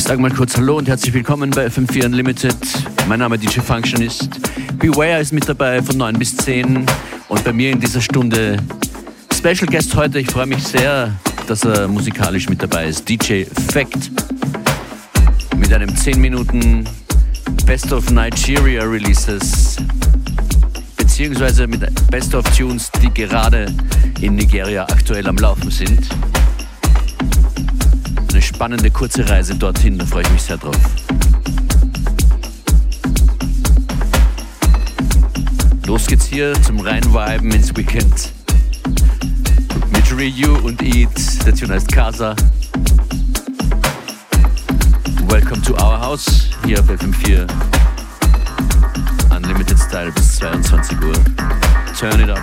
sage mal kurz Hallo und herzlich willkommen bei FM4 Unlimited. Mein Name DJ Functionist. Beware ist mit dabei von 9 bis 10 und bei mir in dieser Stunde Special Guest heute. Ich freue mich sehr, dass er musikalisch mit dabei ist. DJ Fact mit einem 10 Minuten Best of Nigeria Releases beziehungsweise mit Best of Tunes, die gerade in Nigeria aktuell am Laufen sind. Eine spannende kurze Reise dorthin, da freue ich mich sehr drauf. Los geht's hier zum Reinviben ins Weekend mit Ryu und Eat. Der Tune heißt Casa. Welcome to our house hier auf FM4 Unlimited Style bis 22 Uhr. Turn it up.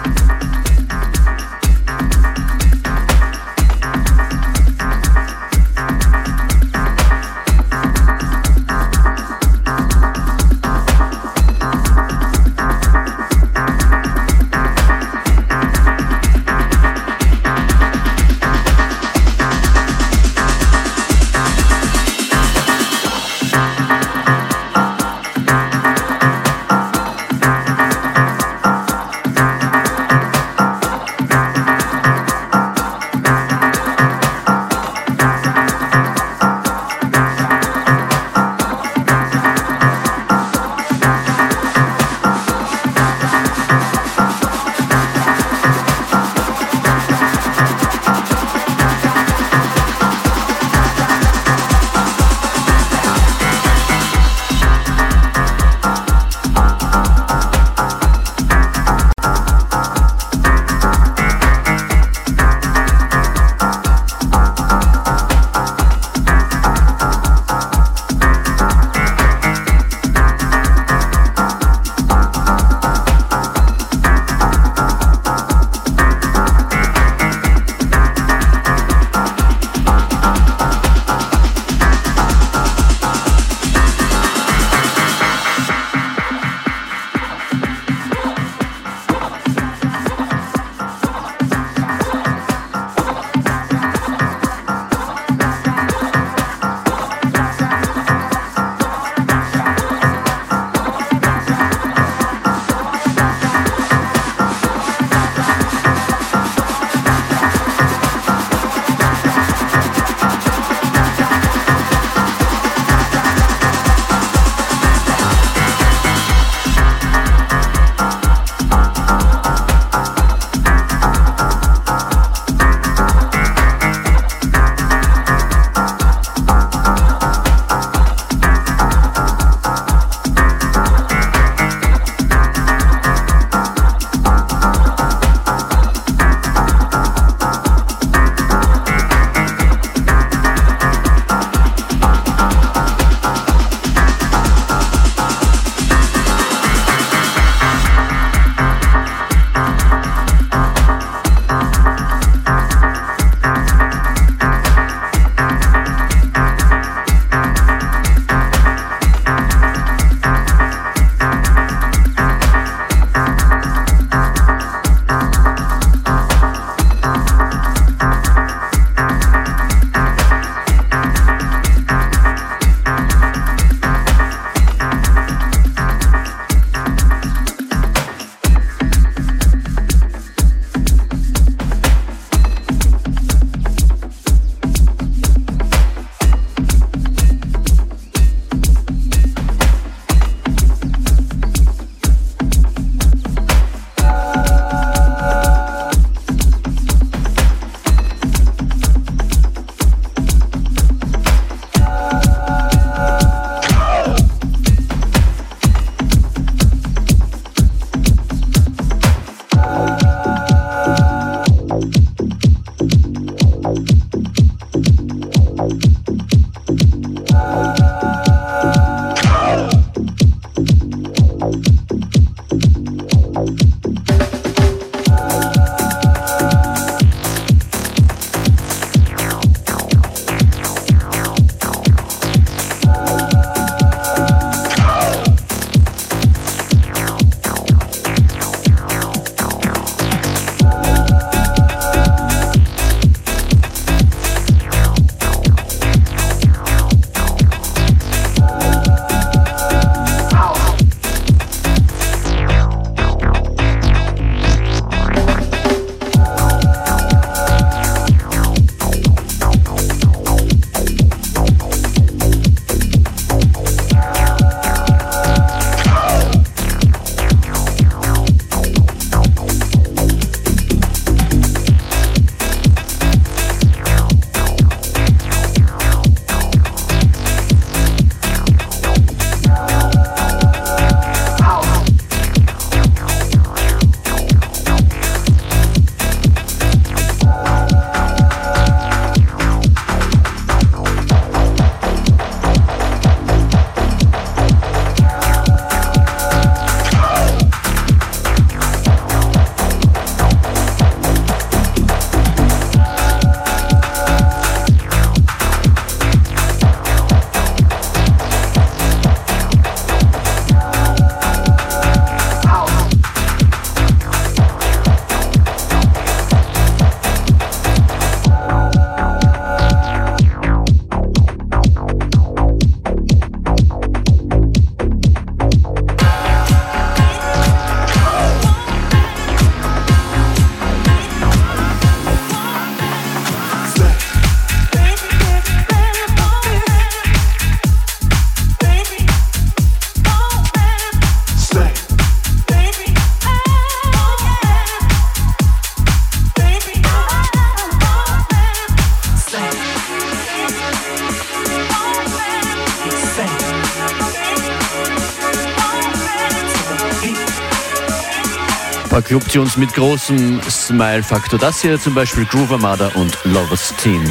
Paar Clubtunes mit großem Smile-Faktor. Das hier zum Beispiel Groove Armada und Lovers Team.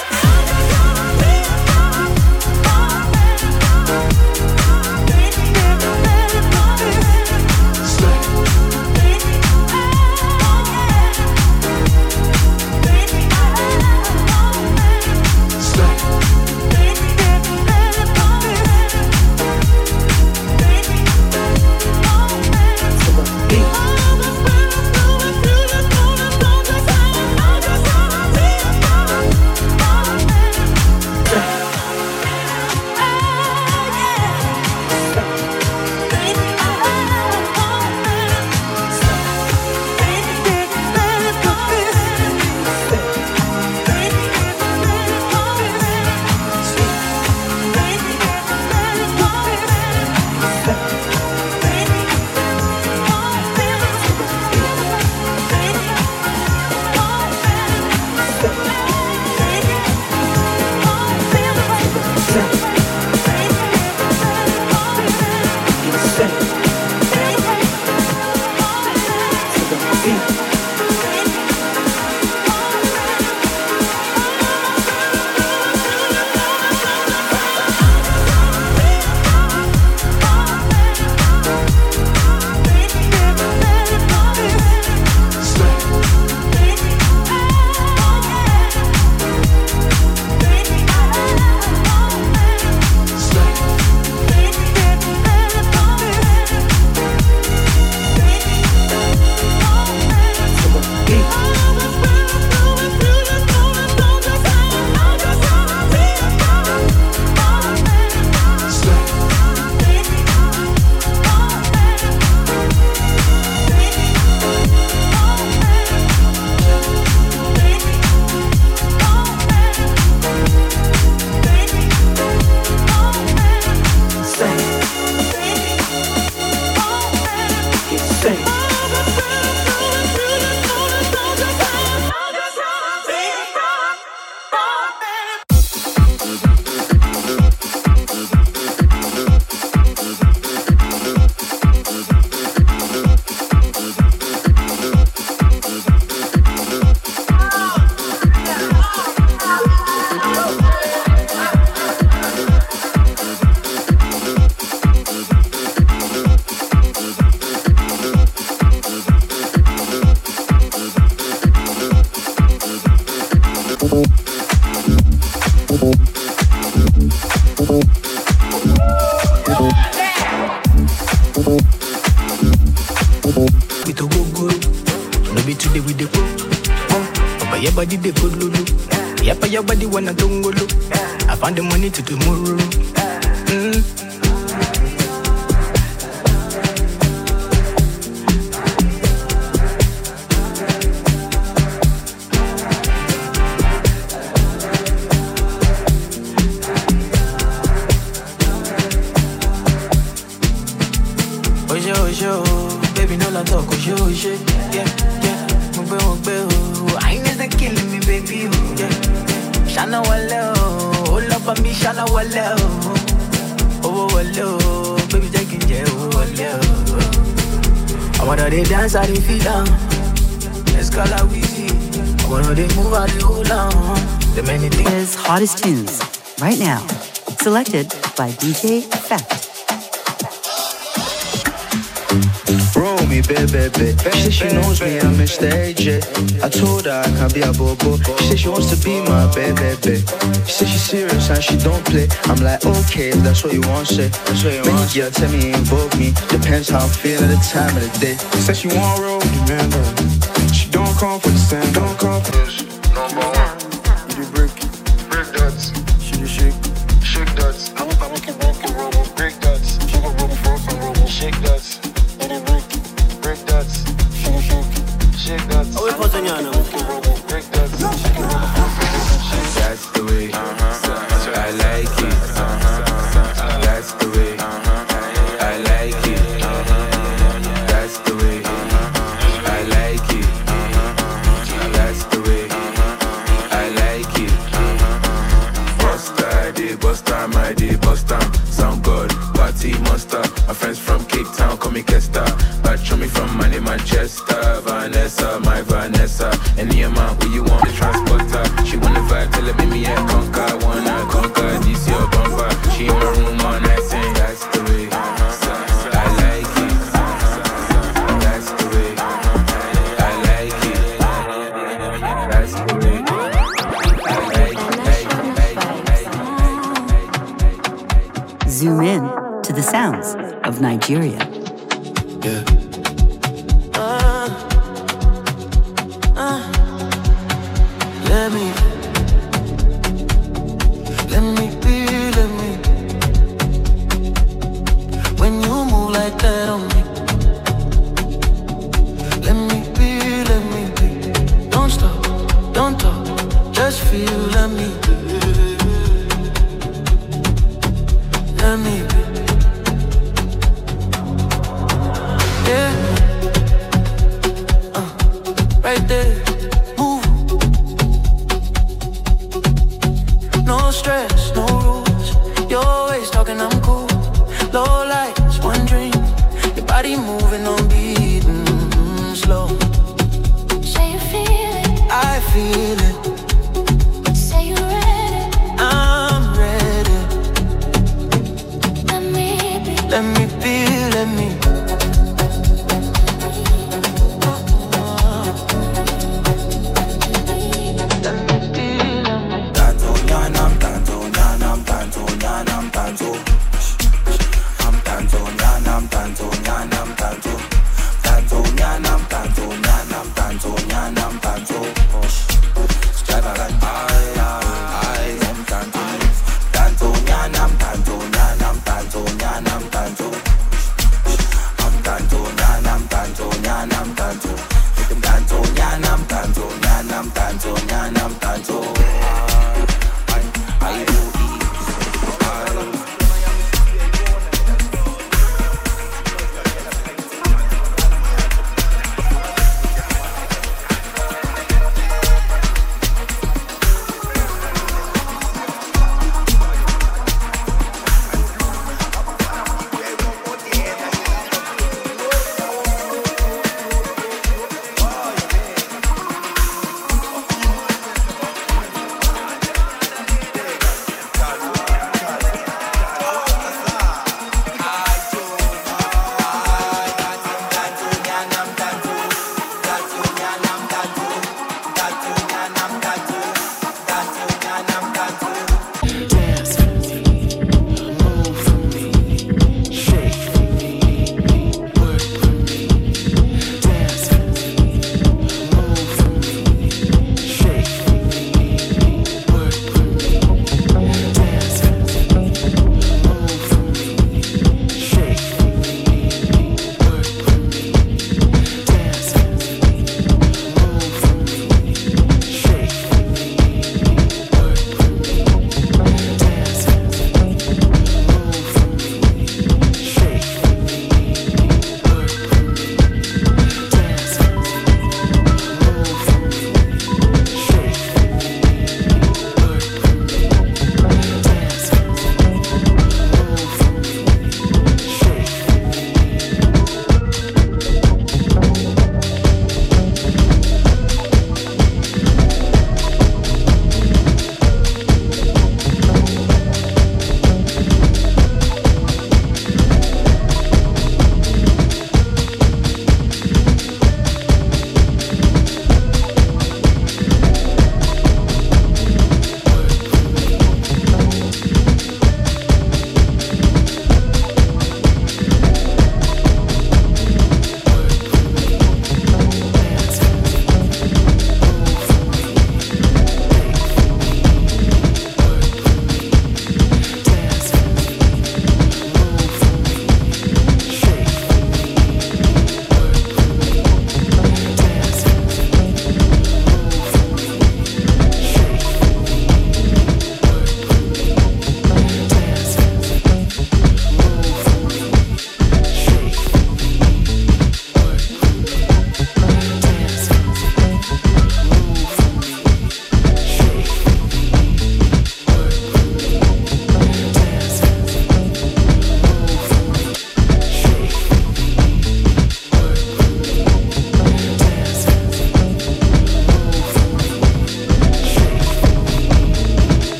To tomorrow. Baby, no la talk, yeah, I ain't just killing me, baby, yeah. Shana wale, oh, love me, shana wale, oh, wale, baby, taking care, oh, wale. I wanna they dance, I they feel down. Let's call out easy. I wanna they move, I they hold on. The many things. His hottest tunes right now, selected by DJ Effect. Me, baby. She said she knows me, I'm Mr. AJ. I told her I can't be a bobo. She said she wants to be my baby. She said she's serious and she don't play. I'm like, okay, if that's what you want, say. Many girl tell me, invoke me. Depends how I'm feeling at the time of the day. She said she want roll, remember. She don't come for the same, don't come for this. Number one, you do break that. She do shake that. Break that. Shake that. Break that. Shake that. Oh, we put on your break that. That's the way. I like it. That's the way. I like it. That's the way. I like it. That's the way. sounds of Nigeria. Yeah. Let me be, let me. When you move like that on me, let me be, let me be. Don't stop, don't talk, just feel, let me be. Let me be. Yeah. Right there. No stress, no rules. You're always talking, I'm cool. Low lights, one dream. Your body moving on beat, slow. Say you feel it. I feel it. Say you ready. I'm ready. Let me be. Let me be, let me.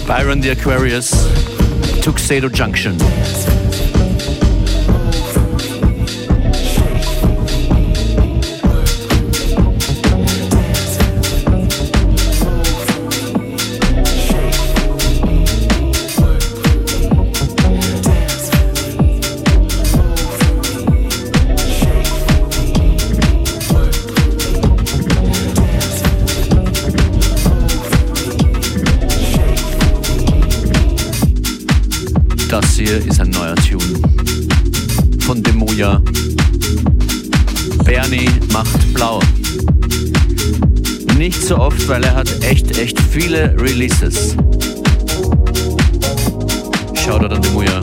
Byron the Aquarius, Tuxedo Junction. Das hier ist ein neuer Tune von Demuya. Bernie macht blau. Nicht so oft, weil er hat echt viele Releases. Shoutout an Demuya.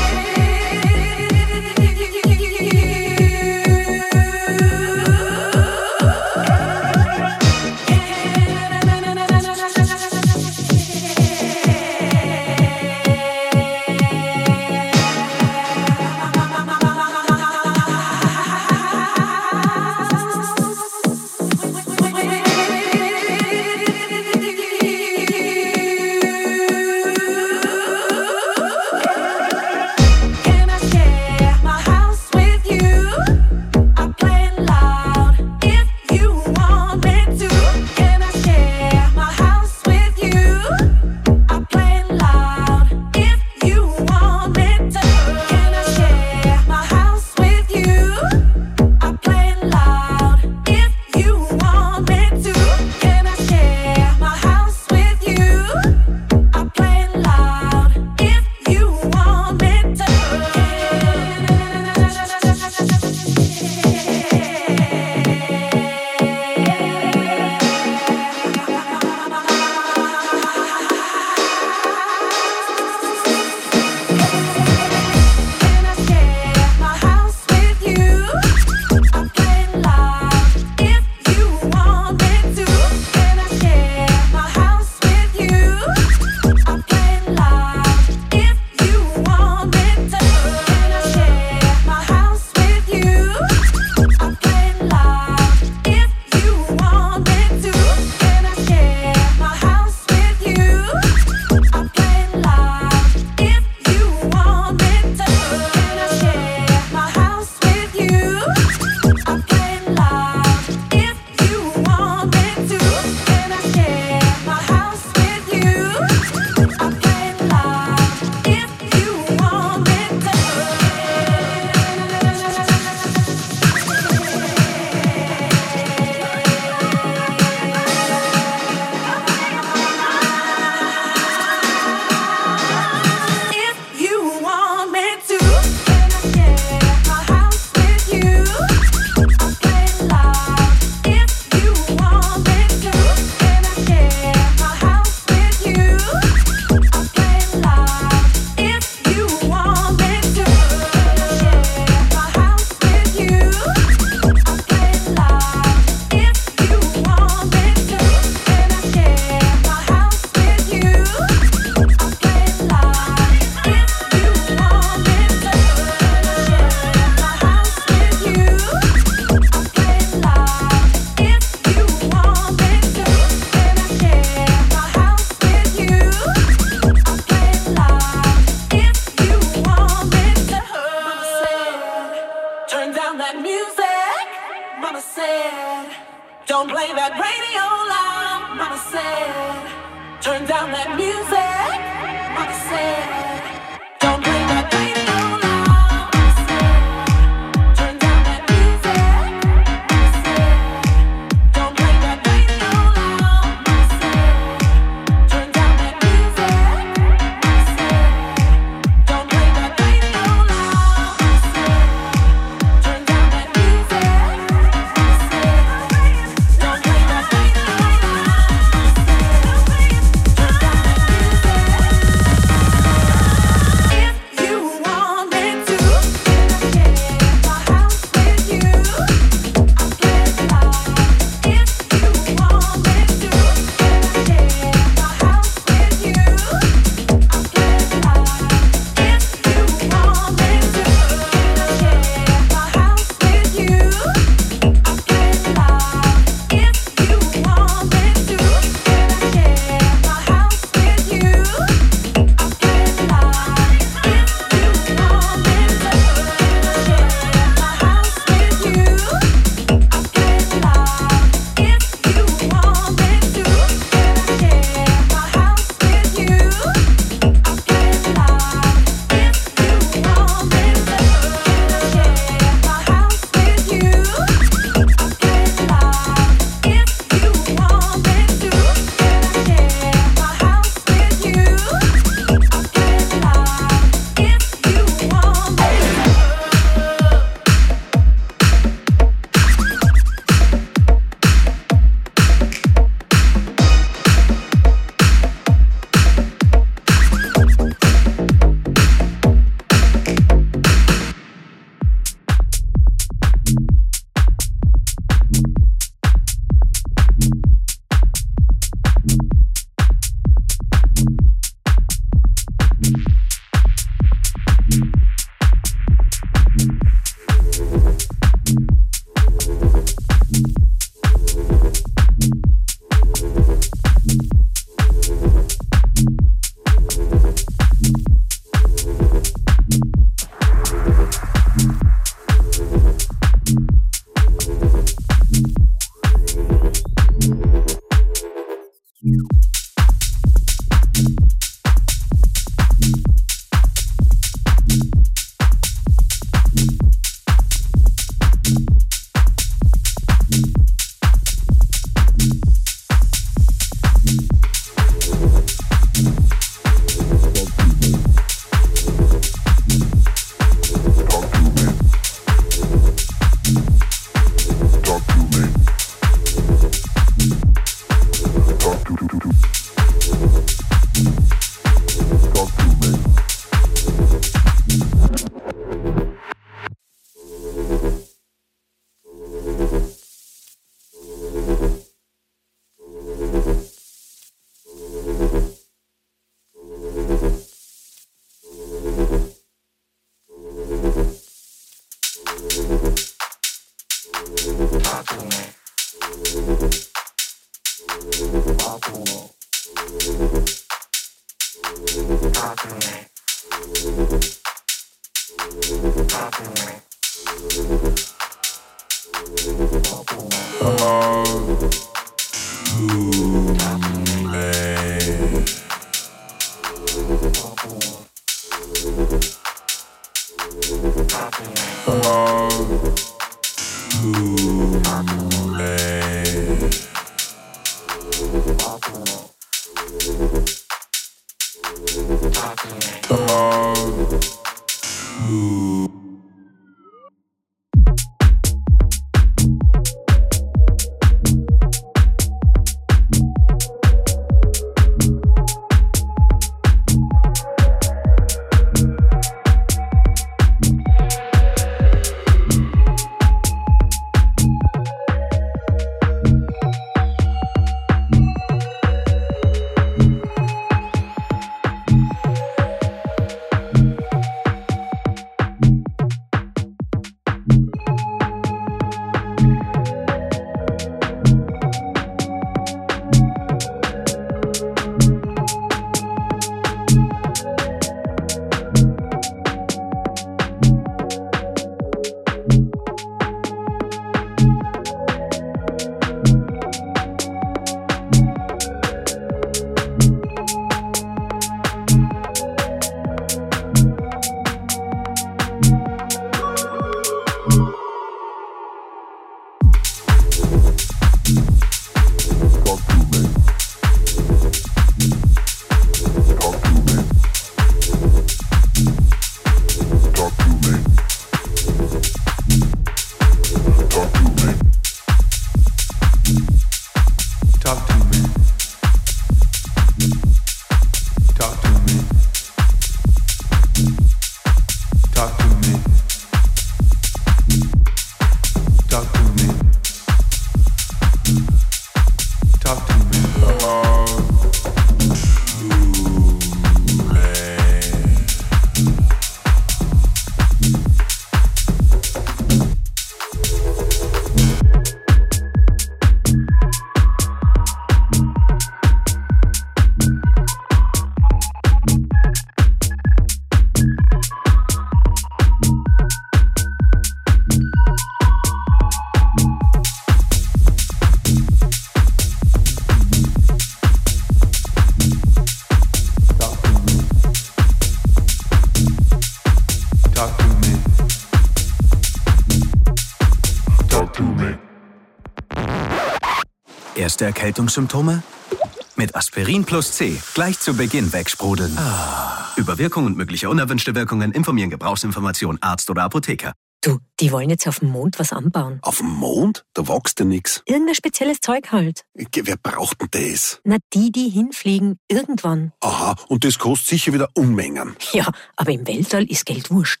Erste Erkältungssymptome? Mit Aspirin plus C gleich zu Beginn wegsprudeln. Über Wirkung und mögliche unerwünschte Wirkungen informieren Gebrauchsinformation Arzt oder Apotheker. Du, die wollen jetzt auf dem Mond was anbauen. Auf dem Mond? Da wächst ja nix. Irgendein spezielles Zeug halt. Wer braucht denn das? Na, die hinfliegen. Irgendwann. Aha, und das kostet sicher wieder Unmengen. Ja, aber im Weltall ist Geld wurscht.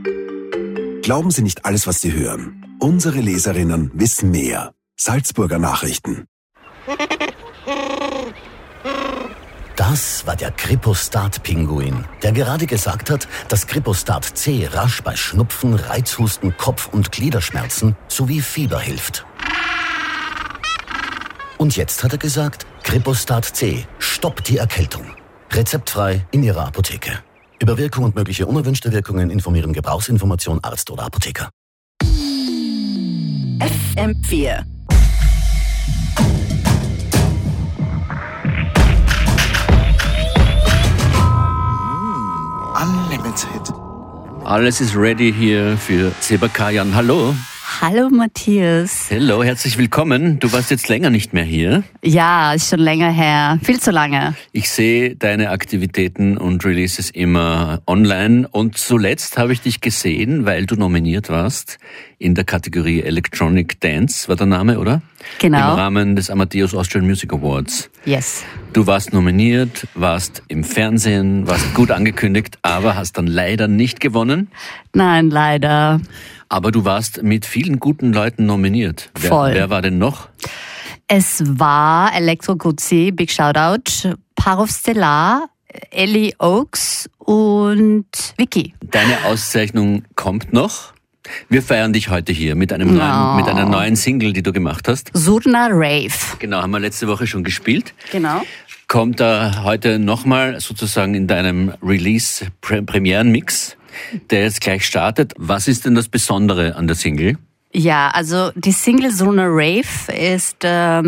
Glauben Sie nicht alles, was Sie hören. Unsere Leserinnen wissen mehr. Salzburger Nachrichten. Das war der Kripostat-Pinguin, der gerade gesagt hat, dass Kripostat C rasch bei Schnupfen, Reizhusten, Kopf- und Gliederschmerzen sowie Fieber hilft. Und jetzt hat er gesagt, Kripostat C stoppt die Erkältung. Rezeptfrei in Ihrer Apotheke. Über Wirkung und mögliche unerwünschte Wirkungen informieren Gebrauchsinformation Arzt oder Apotheker. FM4. Unlimited. Alles ist ready hier für Sebakajan. Hallo. Hallo Matthias. Hallo, herzlich willkommen. Du warst jetzt länger nicht mehr hier. Ja, ist schon länger her. Viel zu lange. Ich sehe deine Aktivitäten und Releases immer online. Und zuletzt habe ich dich gesehen, weil du nominiert warst in der Kategorie Electronic Dance, war der Name, oder? Genau. Im Rahmen des Amadeus Austrian Music Awards. Yes. Du warst nominiert, warst im Fernsehen, warst gut angekündigt, aber hast dann leider nicht gewonnen. Nein, leider. Aber du warst mit vielen guten Leuten nominiert. Voll. Wer war denn noch? Es war Elektro Guzzi, Big Shoutout, Parov Stellar, Ellie Oaks und Vicky. Deine Auszeichnung kommt noch. Wir feiern dich heute hier mit einer neuen Single, die du gemacht hast. Surna Rave. Genau, haben wir letzte Woche schon gespielt. Genau. kommt da heute nochmal sozusagen in deinem Release-Premieren-Mix, der jetzt gleich startet. Was ist denn das Besondere an der Single? Ja, also die Single Sonar Rave ist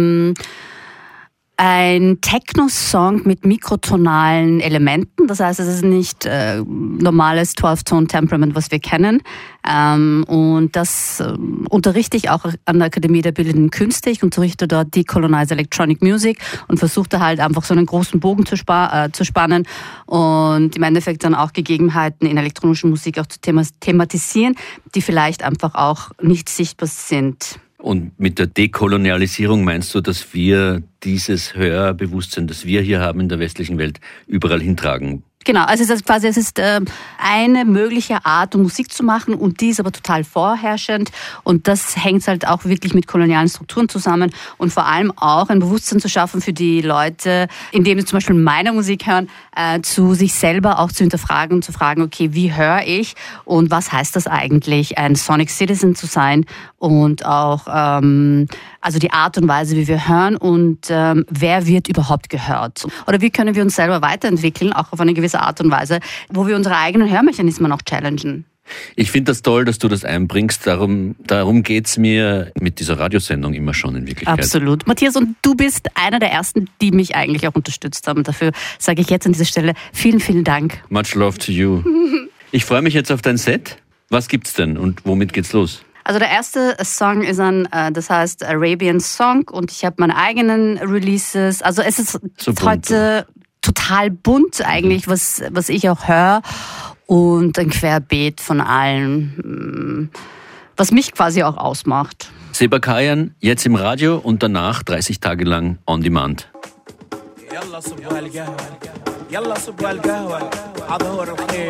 ein Techno-Song mit mikrotonalen Elementen. Das heißt, es ist nicht normales 12-Tone-Temperament, was wir kennen. Und das unterrichte ich auch an der Akademie der Bildenden Künste. Ich unterrichte dort Decolonize Electronic Music und versuche da halt einfach so einen großen Bogen zu spannen und im Endeffekt dann auch Gegebenheiten in elektronischer Musik auch zu thematisieren, die vielleicht einfach auch nicht sichtbar sind. Und mit der Dekolonialisierung meinst du, dass wir dieses Hörbewusstsein, das wir hier haben in der westlichen Welt, überall hintragen? Genau, also es ist eine mögliche Art, um Musik zu machen, und die ist aber total vorherrschend, und das hängt halt auch wirklich mit kolonialen Strukturen zusammen und vor allem auch ein Bewusstsein zu schaffen für die Leute, indem sie zum Beispiel meine Musik hören, zu sich selber auch zu hinterfragen und zu fragen, okay, wie höre ich und was heißt das eigentlich, ein Sonic Citizen zu sein, und auch also die Art und Weise, wie wir hören und wer wird überhaupt gehört. Oder wie können wir uns selber weiterentwickeln, auch auf eine gewisse Art und Weise, wo wir unsere eigenen Hörmechanismen auch challengen. Ich finde das toll, dass du das einbringst. Darum geht's mir mit dieser Radiosendung immer schon in Wirklichkeit. Absolut. Matthias, und du bist einer der Ersten, die mich eigentlich auch unterstützt haben. Dafür sage ich jetzt an dieser Stelle vielen, vielen Dank. Much love to you. Ich freue mich jetzt auf dein Set. Was gibt's denn und womit geht's los? Also der erste Song ist das heißt Arabian Song, und ich habe meine eigenen Releases. Also es ist so heute total bunt eigentlich, was ich auch höre, und ein Querbeet von allem, was mich quasi auch ausmacht. Zeba Kayan, jetzt im Radio und danach 30 Tage lang on demand. يلا صبوا هالقهوة يلا صبوا هالقهوة عظهر الخير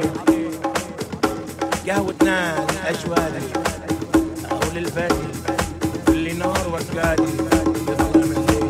قهوتنا الأجوال أو للبادي اللي نار وكادي بظلام الليل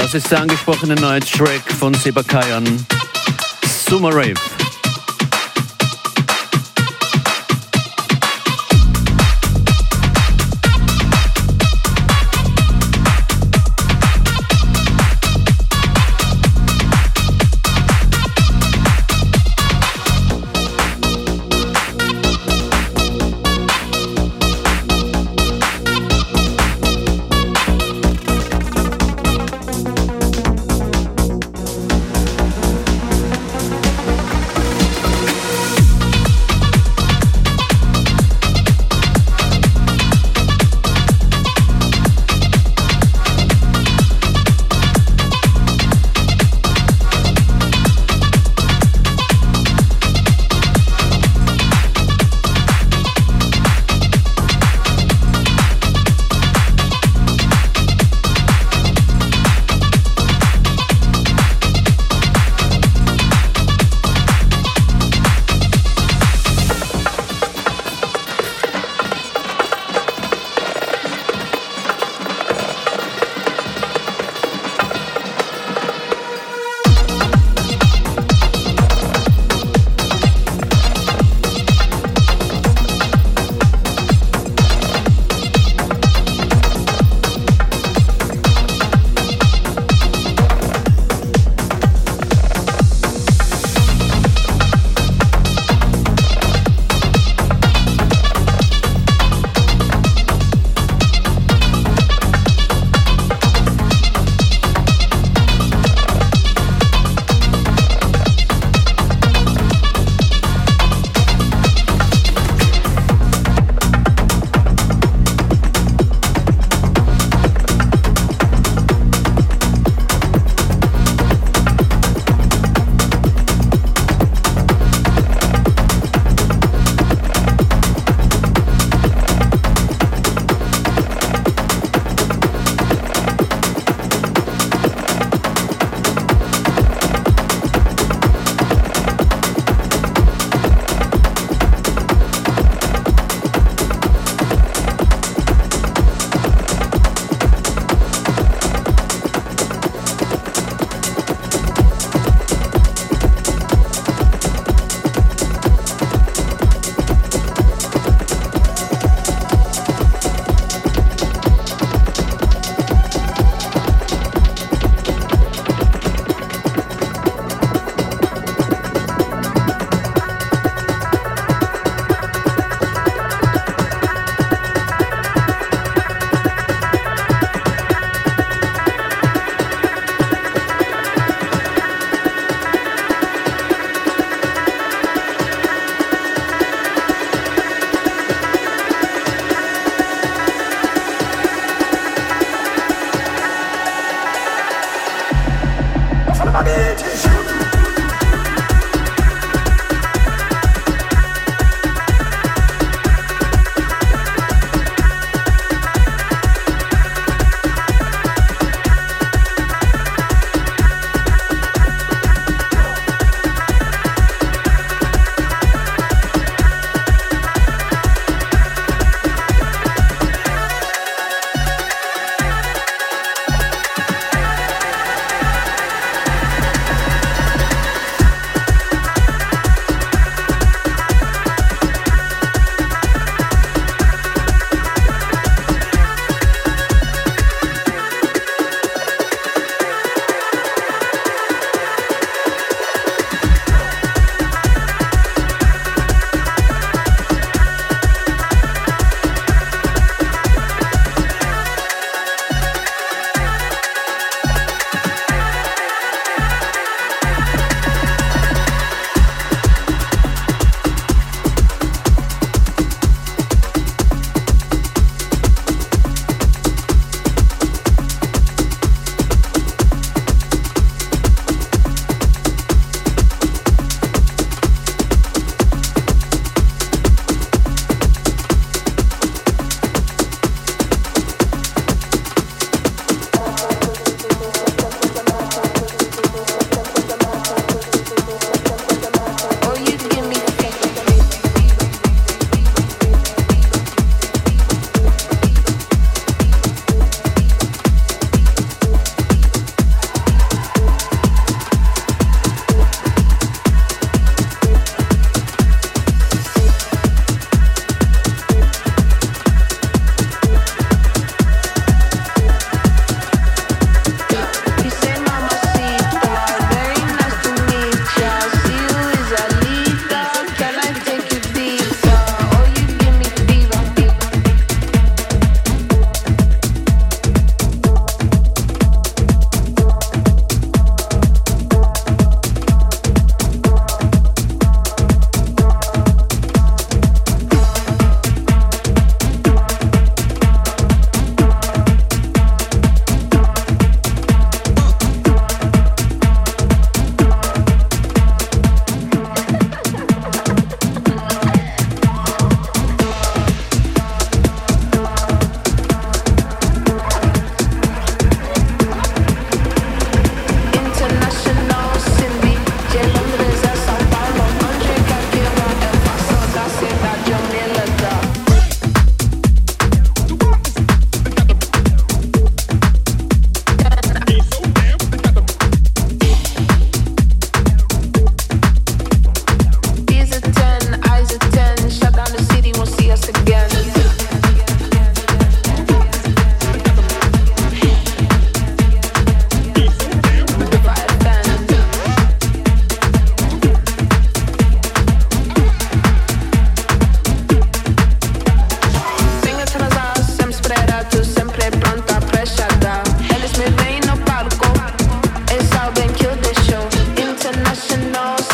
Das ist der angesprochene neue Track von Seba Kayan, Summer Rave.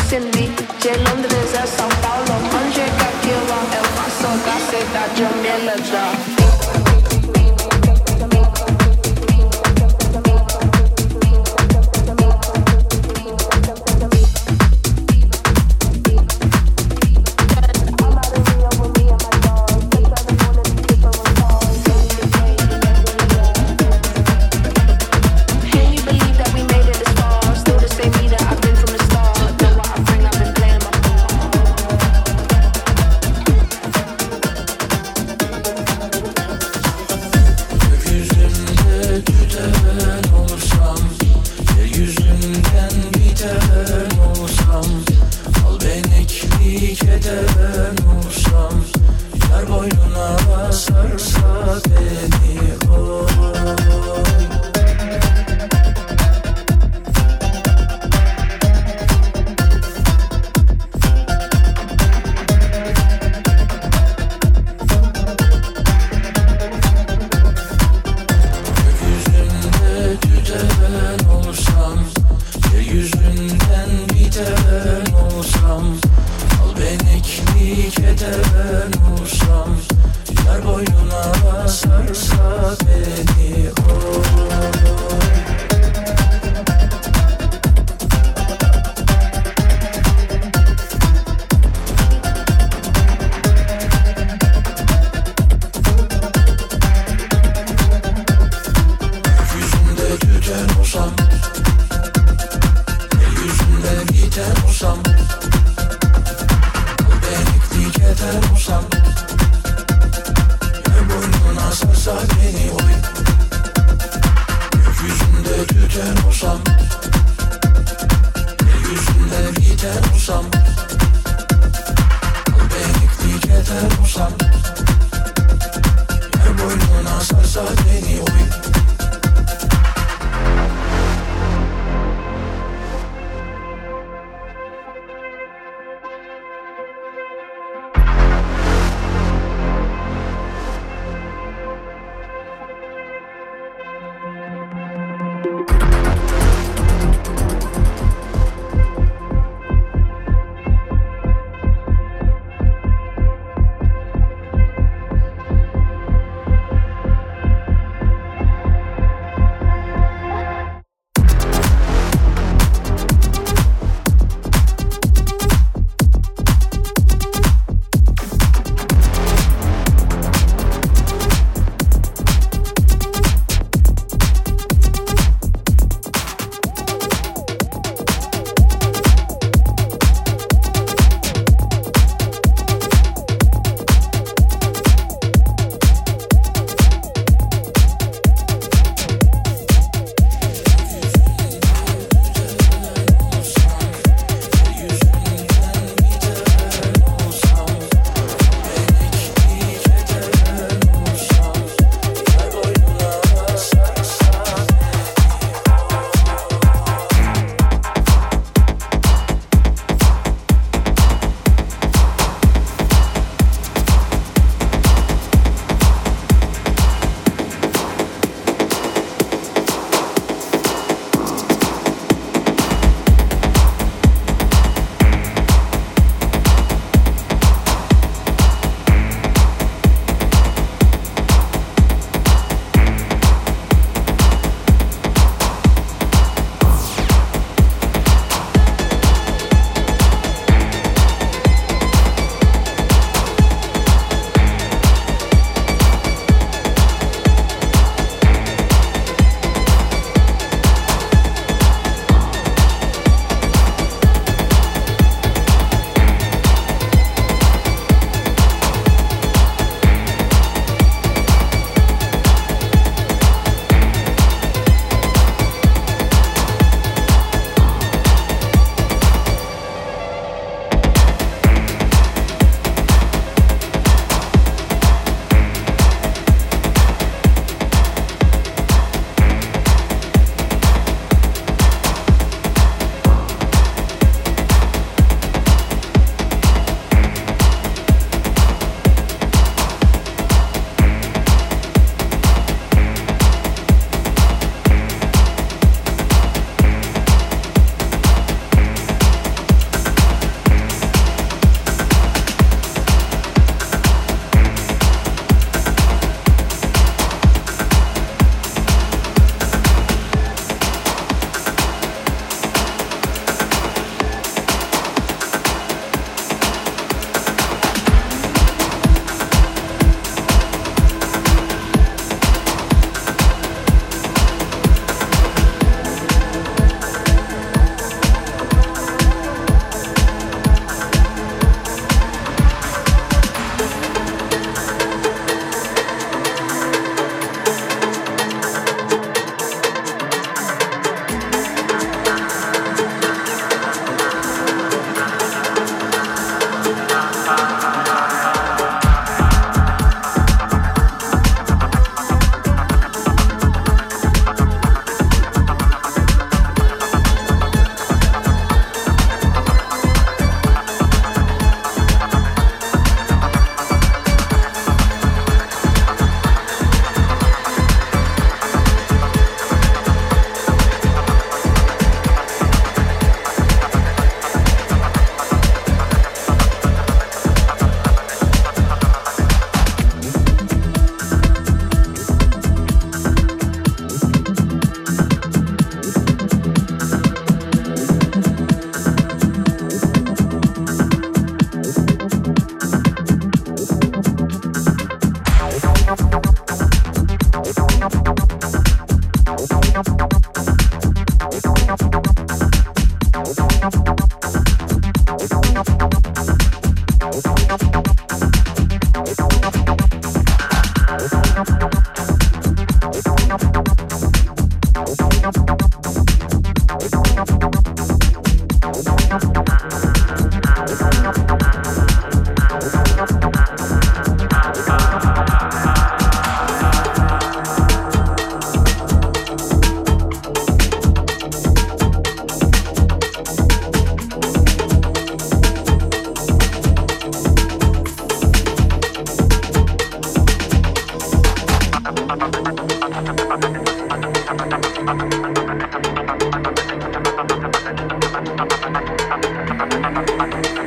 Cindy, de Londres a São Paulo, onde é que aquilo eu faço da cidade humilde. Sarsa beni oy, gökyüzünde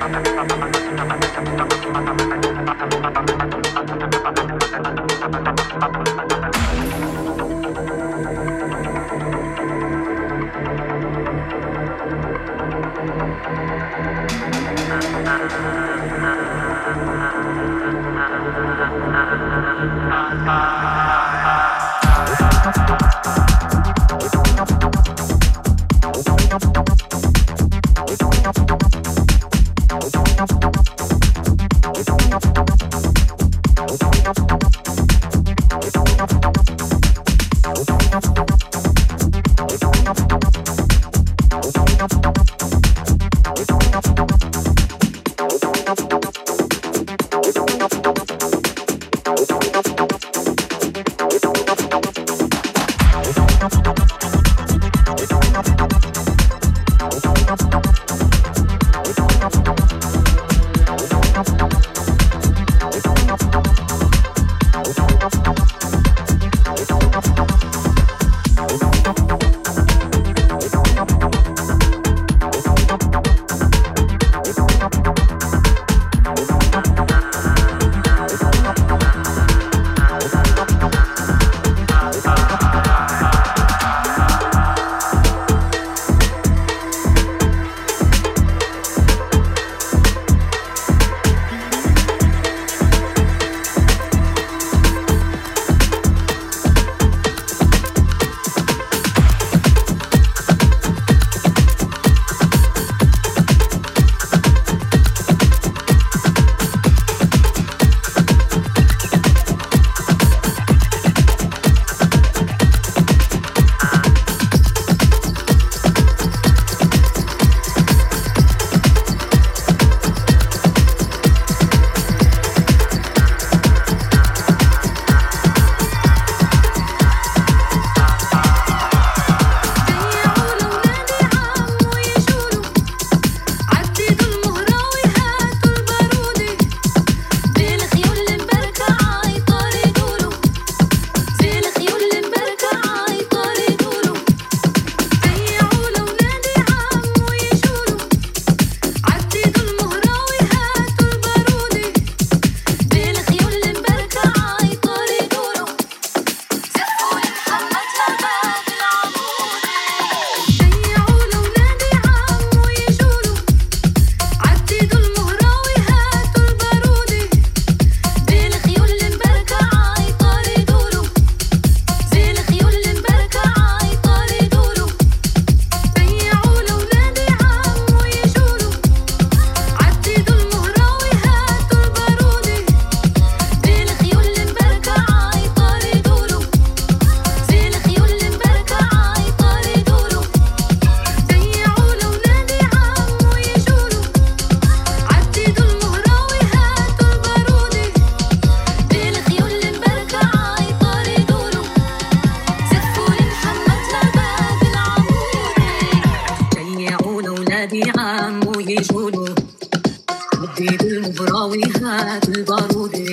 براويها البارودي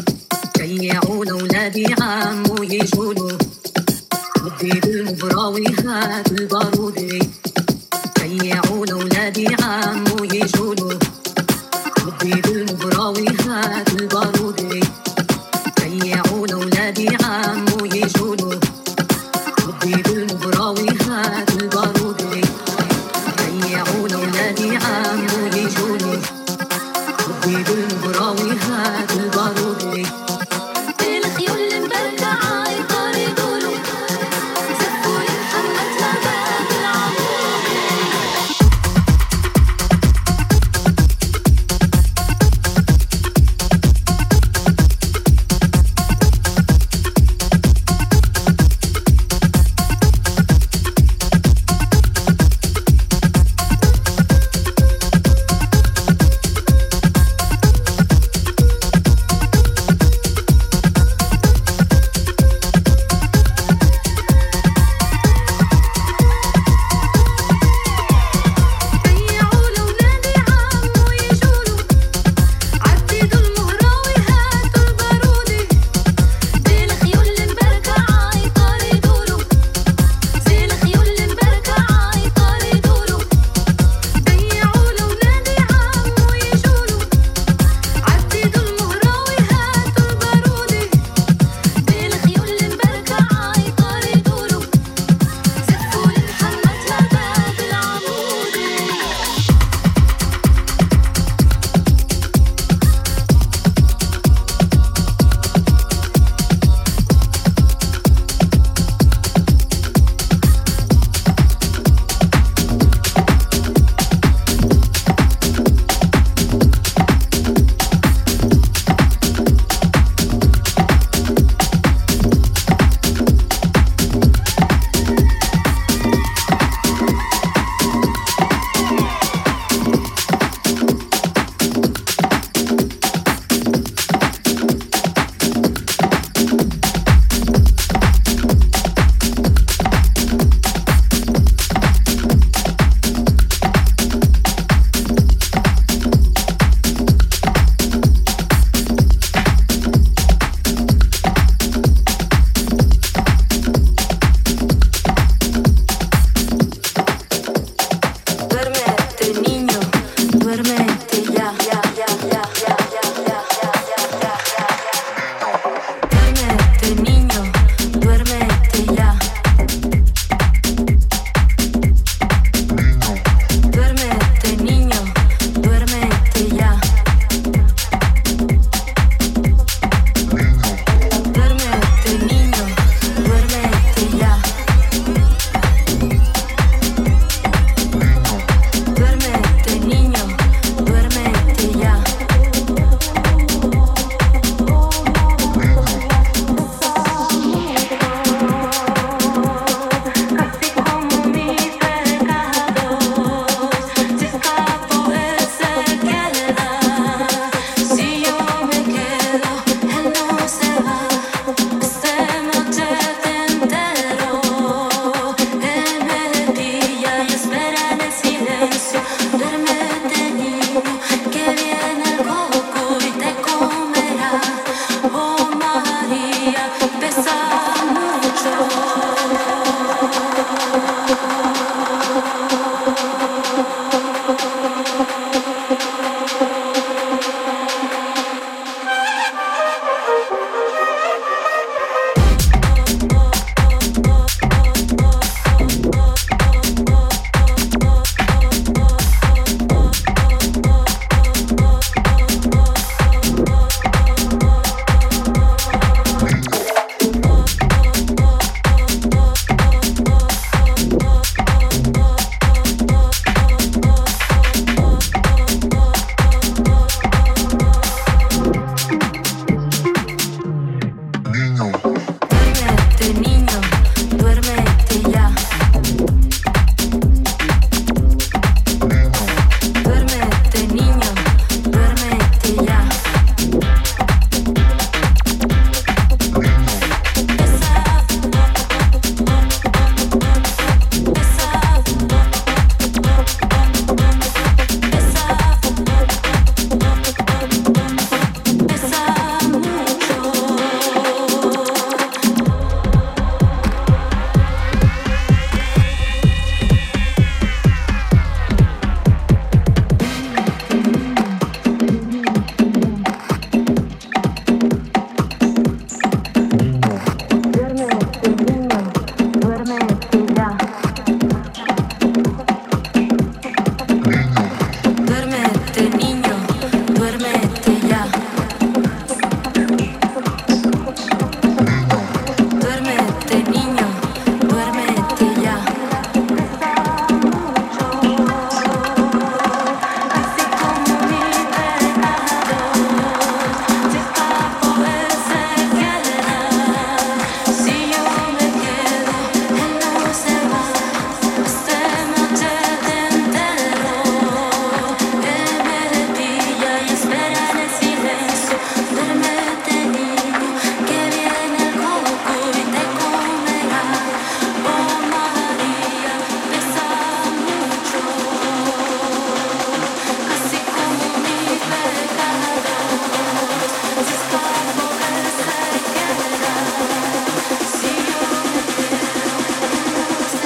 شيعون ولادي عم ويجولوا بدي بالمبراويها البارودي شيعون ولادي عم ويجولوا بدي بالمبراويها البارودي شيعون ولادي عم ويجولوا بدي بالمبراويها البارودي شيعون ولادي عم ويجولوا بدي بالمبراويها البارودي duérmete ya. Duérmete niño, duérmete ya. Duérmete niño, duérmete ya. Duérmete niño, duérmete ya. Duérmete niño, duérmete ya. Casi como mis pecados, si escapo él se queda. Si yo me quedo, él no se va. Esta noche te entero. Él me pilla y espera en el silencio. Duérmete niño, que viene el coco y te comerá. Oh María, pesa mucho. Duérmete niño, duérmete ya. Duérmete niño, duérmete ya. Duérmete niño, duérmete ya. Duérmete niño, duérmete ya. Así como mis pecados, si escapo él se queda. Si yo me quedo, él no se va. Esta noche te entero. Él me pilla y espera en el silencio. Duérmete niño, que viene el coco y te comerá. Oh María, pesa mucho. Así como mis pecados, si escapo él se queda. Si yo me quedo, él no se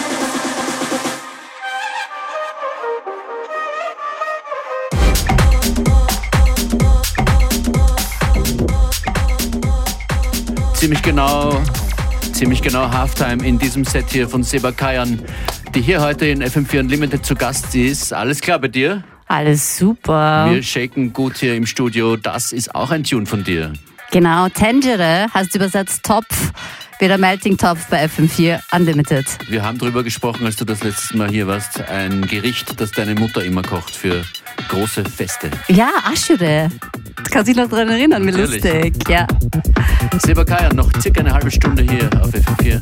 Ziemlich genau Halftime in diesem Set hier von Seba Kayan, die hier heute in FM4 Unlimited zu Gast ist. Alles klar bei dir? Alles super. Wir shaken gut hier im Studio. Das ist auch ein Tune von dir. Genau, Tangere heißt übersetzt Topf, wie der Melting Topf bei FM4 Unlimited. Wir haben darüber gesprochen, als du das letzte Mal hier warst. Ein Gericht, das deine Mutter immer kocht für große Feste. Ja, Aschure. Kannst dich noch daran erinnern, wie Natürlich. lustig. Ja. Seba Kayan, noch circa eine halbe Stunde hier auf FM4.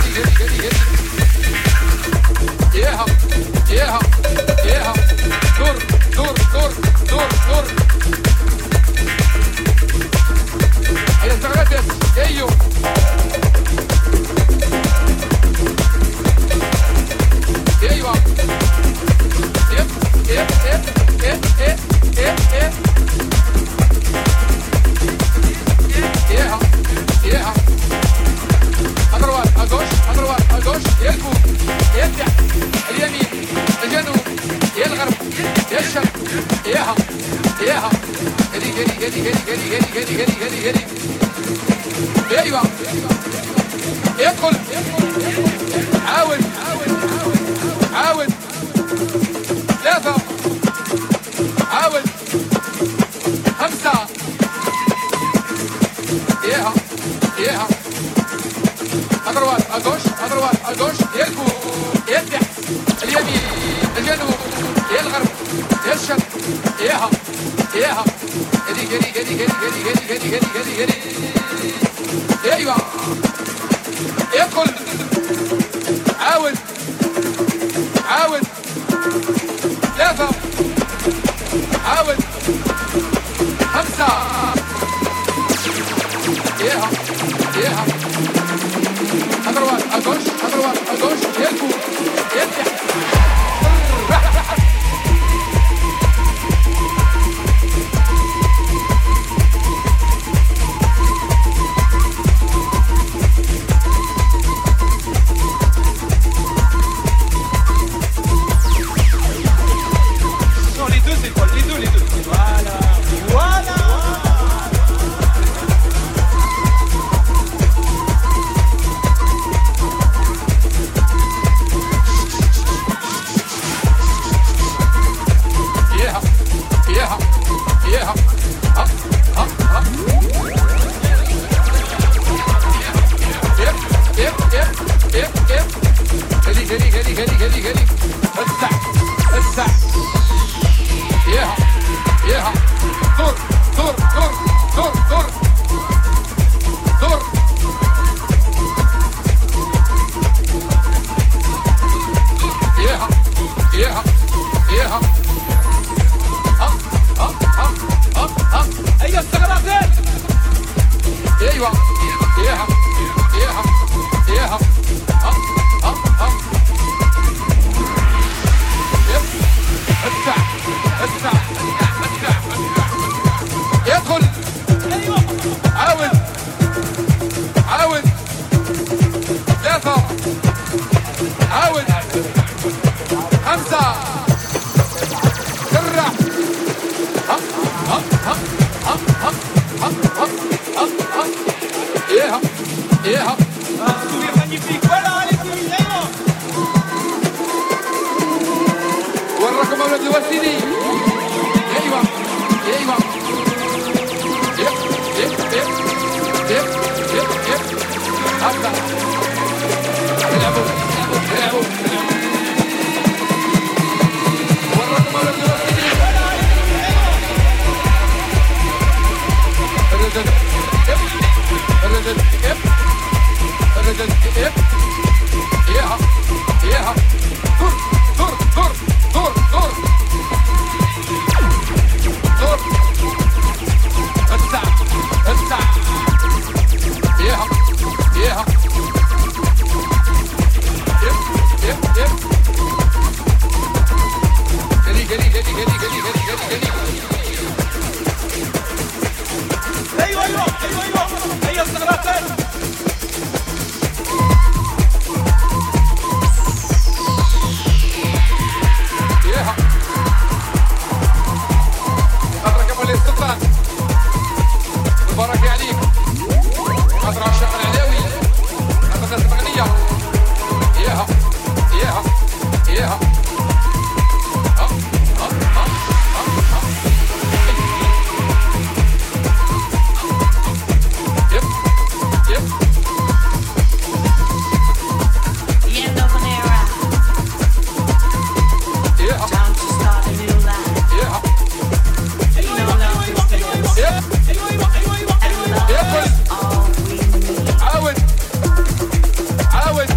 I would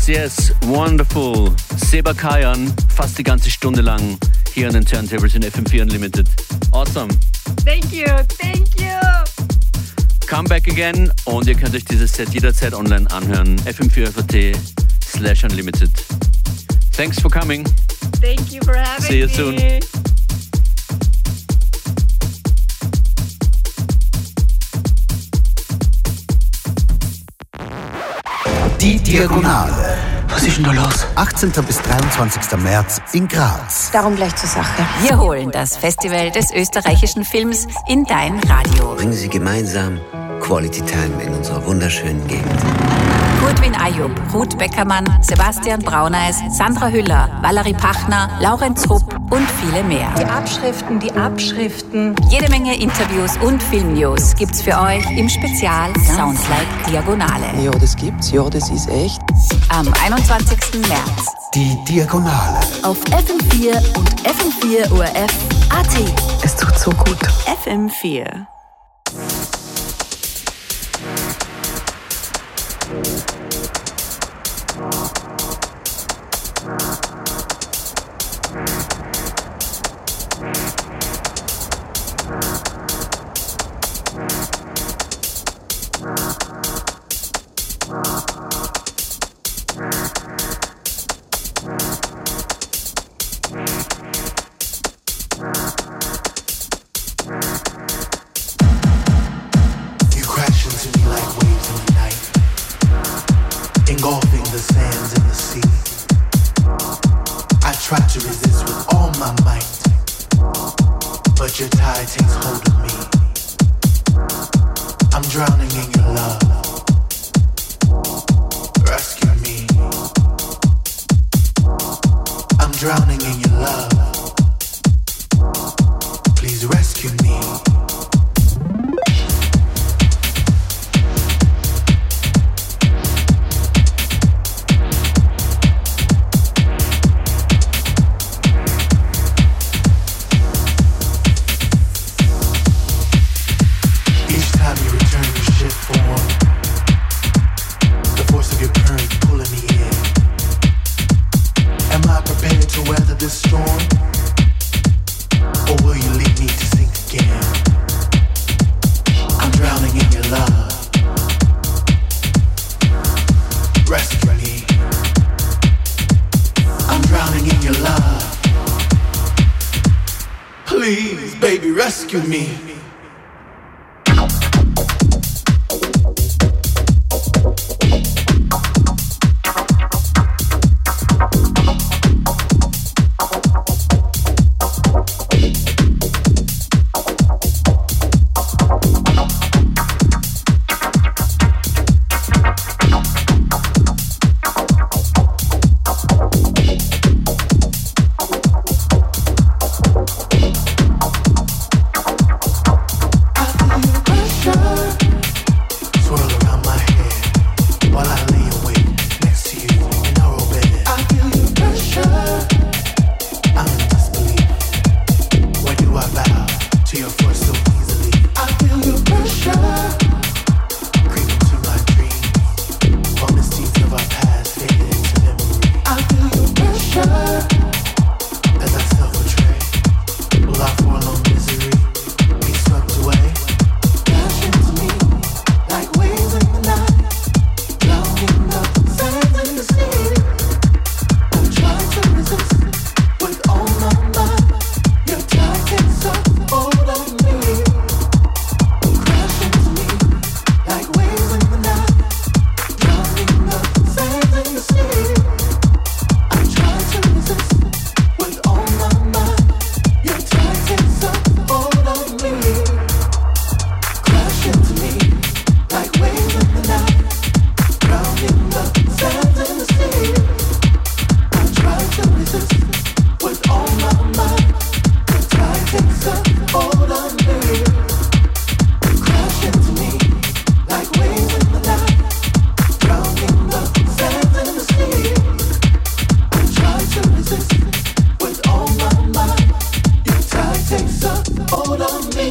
yes, wonderful. Seba Kayan, fast die ganze Stunde lang hier an den Turntables in FM4 Unlimited. Awesome. Thank you, thank you. Come back again und ihr könnt euch dieses Set jederzeit online anhören. fm4.at/unlimited. Thanks for coming. Thank you for having me. See you soon. Die Diagonale. Was ist denn da los? 18. bis 23. März in Graz. Darum gleich zur Sache. Wir holen das Festival des österreichischen Films in dein Radio. Bringen Sie gemeinsam Quality Time in unserer wunderschönen Gegend. Kurtwin Ayub, Ruth Beckermann, Sebastian Brauneis, Sandra Hüller, Valerie Pachner, Laurenz Rupp und viele mehr. Die Abschriften. Jede Menge Interviews und Filmnews gibt's für euch im Spezial Sounds Like Diagonale. Ja, das gibt's. Ja, das ist echt. Am 21. März. Die Diagonale. Auf FM4 und FM4 ORF AT. Es tut so gut. FM4. You crash into me like waves in the night, engulfing the sands in the sea. I try to resist with all my might, but your tide takes hold of me. I'm drowning in your love. Rescue me. I'm drowning in your love. Please rescue me. Each time you return your ship form, the force of your current pulling me in. Am I prepared to weather this storm? Or will you leave me to sink again? I'm drowning in your love. Rescue me. I'm drowning in your love. Please, baby, rescue me. Swirl around my head while I lay awake next to you in our bed. I feel your pressure. I'm in disbelief. Why do I bow to your force so easily? I feel your pressure. Creep into my dreams while misdeeds of our past fade into memory. I feel your pressure as I self-betray. Will our forlorn misery be swept away? Dash into me like waves in the night, drowning the sands in the sea. I'm trying to resist with all my might. Your tide takes a hold of me. Crash into me like waves in the night, drowning the sands in the sea. I'm trying to resist with all my might. Your tide takes a hold of me. Crash into me like waves in the night, drowning the sands in the sea. I try to resist with all my might. The tide takes a hold on me. Crash into me like waves in the night, drowning the sands in the sea. I try to resist with all my might. Your tide takes a hold on me.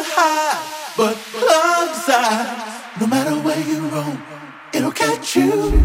high, but love's eye. No matter where you roam, it'll catch you.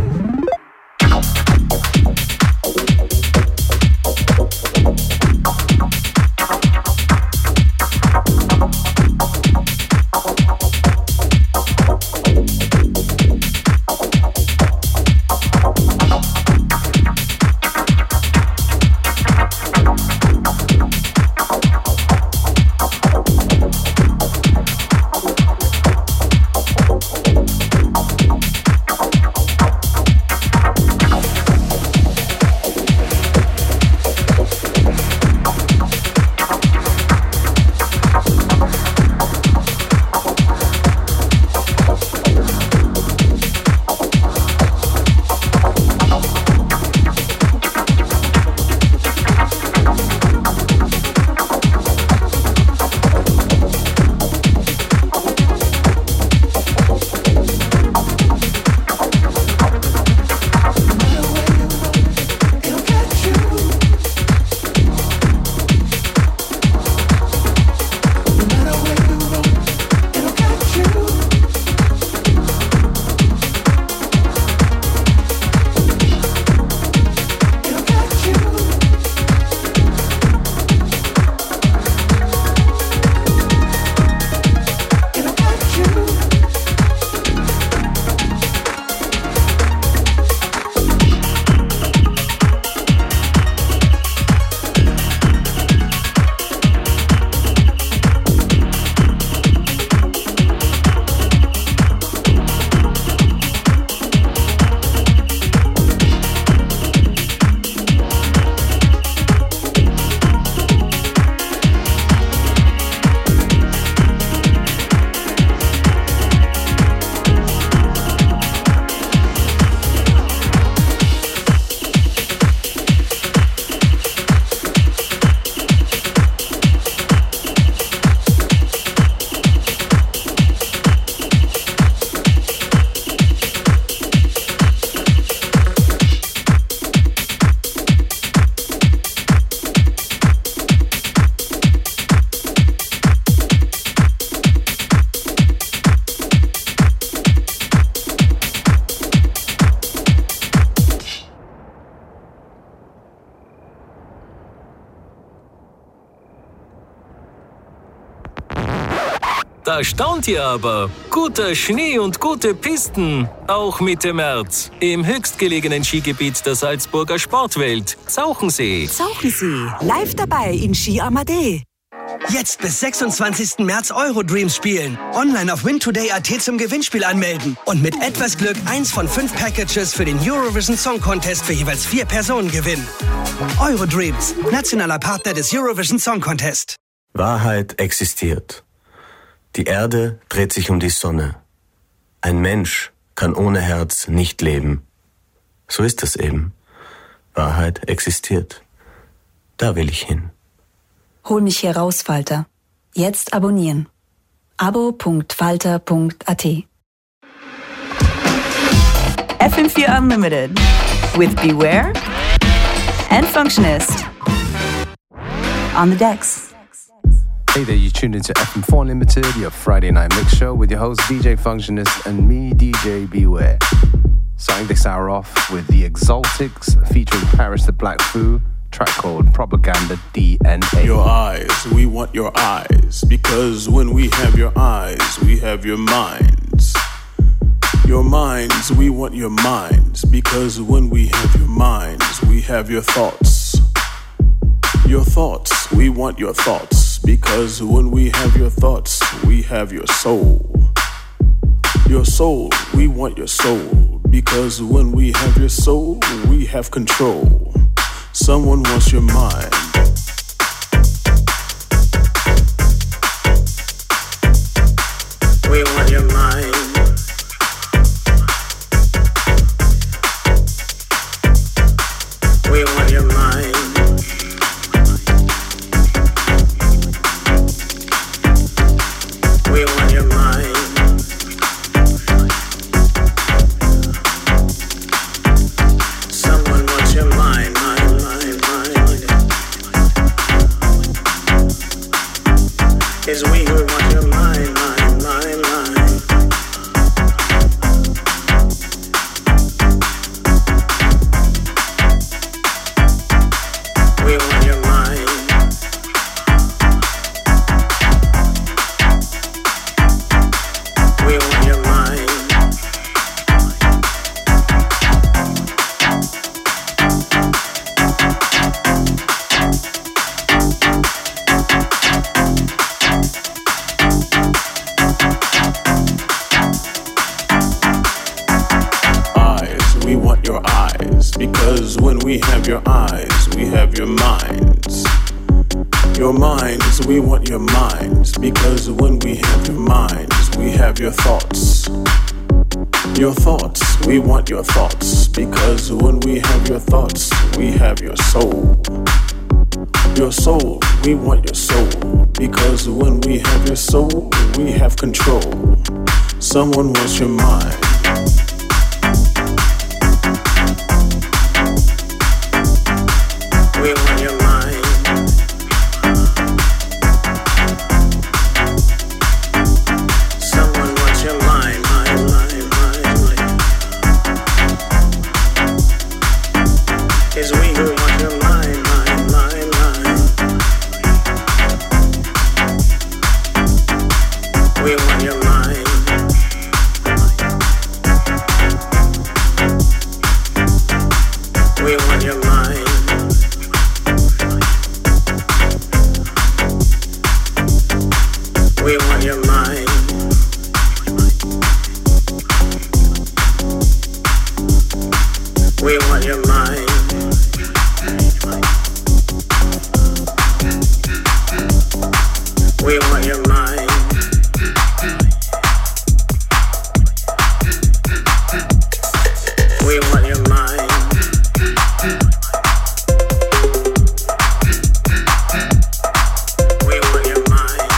Da staunt ihr aber. Guter Schnee und gute Pisten. Auch Mitte März. Im höchstgelegenen Skigebiet der Salzburger Sportwelt. Zauchensee. Zauchensee. Live dabei in Ski Amadee. Jetzt bis 26. März Eurodreams spielen. Online auf wintoday.at zum Gewinnspiel anmelden. Und mit etwas Glück 1 von 5 Packages für den Eurovision Song Contest für jeweils 4 Personen gewinnen. Eurodreams, nationaler Partner des Eurovision Song Contest. Wahrheit existiert. Die Erde dreht sich um die Sonne. Ein Mensch kann ohne Herz nicht leben. So ist es eben. Wahrheit existiert. Da will ich hin. Hol mich hier raus, Falter. Jetzt abonnieren. abo.falter.at FM4 Unlimited with Beware and Functionist on the decks. Hey there, you tuned into FM4 Unlimited, your Friday night mix show with your host DJ Functionist and me, DJ Beware. Starting this hour off with the Exotics featuring Paris the Black Foo, track called Propaganda DNA. Your eyes, we want your eyes, because when we have your eyes, we have your minds. Your minds, we want your minds, because when we have your minds, we have your thoughts. Your thoughts, we want your thoughts, because when we have your thoughts, we have your soul. Your soul, we want your soul, because when we have your soul, we have control. Someone wants your mind. We want your mind. We want your mind. We want your mind. Someone wants your mind, mind, mind, mind. It's we who want your mind. because when we have your eyes, we have your minds. Your minds, we want your minds, because when we have your minds, we have your thoughts. Your thoughts, we want your thoughts, because when we have your thoughts, we have your soul. Your soul, we want your soul, because when we have your soul, we have control. Someone wants your mind. We want your mind. Someone wants your mind, mind. It's we who want your mind, mind. We want your mind. We want your mind. We want your mind. We want your mind. We want your mind. We want your mind. We want your mind.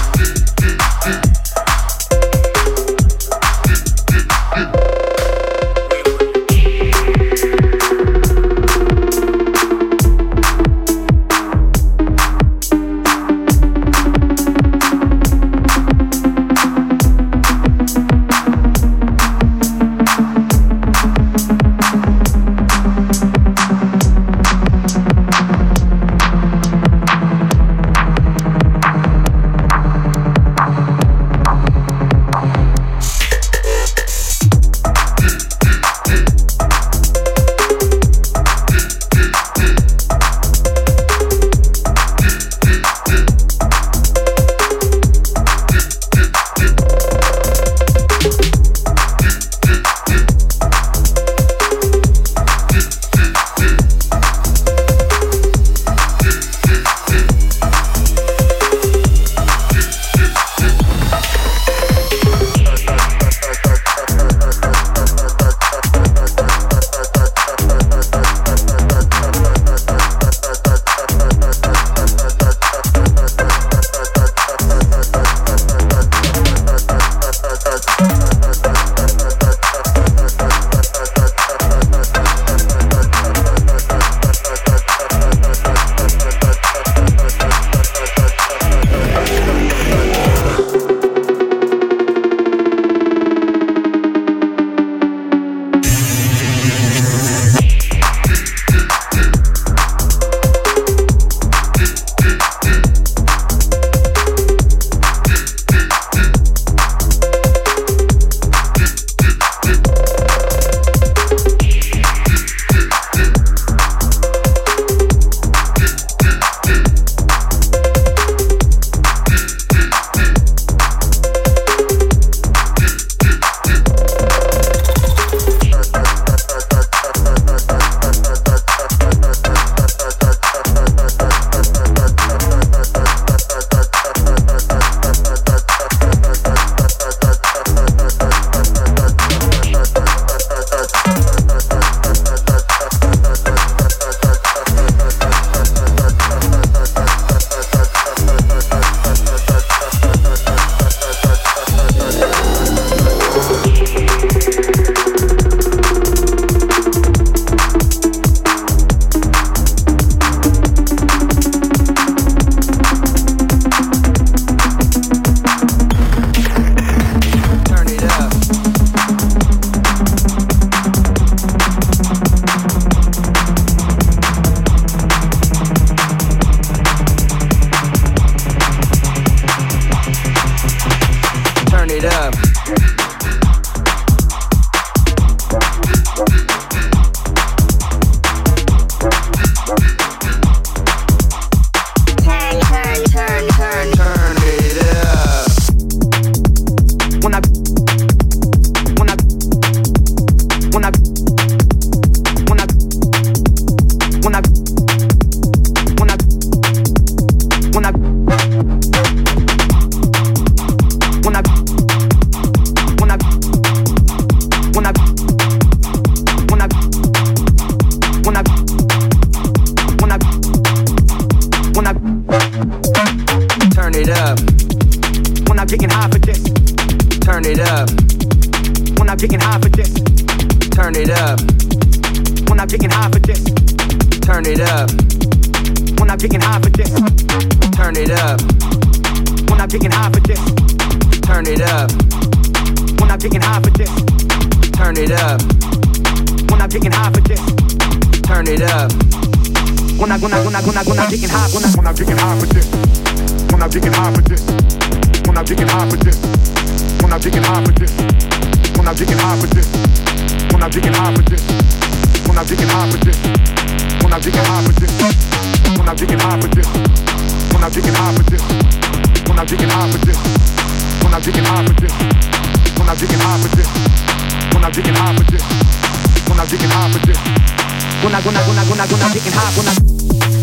turn it up. When I'm getting high for this, turn it up. When I'm getting high for this, turn it up. When I'm getting high for this, turn it up. When I'm getting high for this, turn it up. When I'm getting high for this, turn it up. When I'm getting high, when I'm getting high for this, when I'm getting high for this, when I'm getting high for this, when I'm getting high for this, when I'm getting high for this, when I'm getting high for this, when I'm getting high for this, when I'm getting high for this, when I'm getting high for this, when I'm getting high for this, when I'm getting high for this, when I'm getting high for this, when I'm getting high for this, when I'm getting high for this, when I'm getting high for this, when I'm getting high, when I'm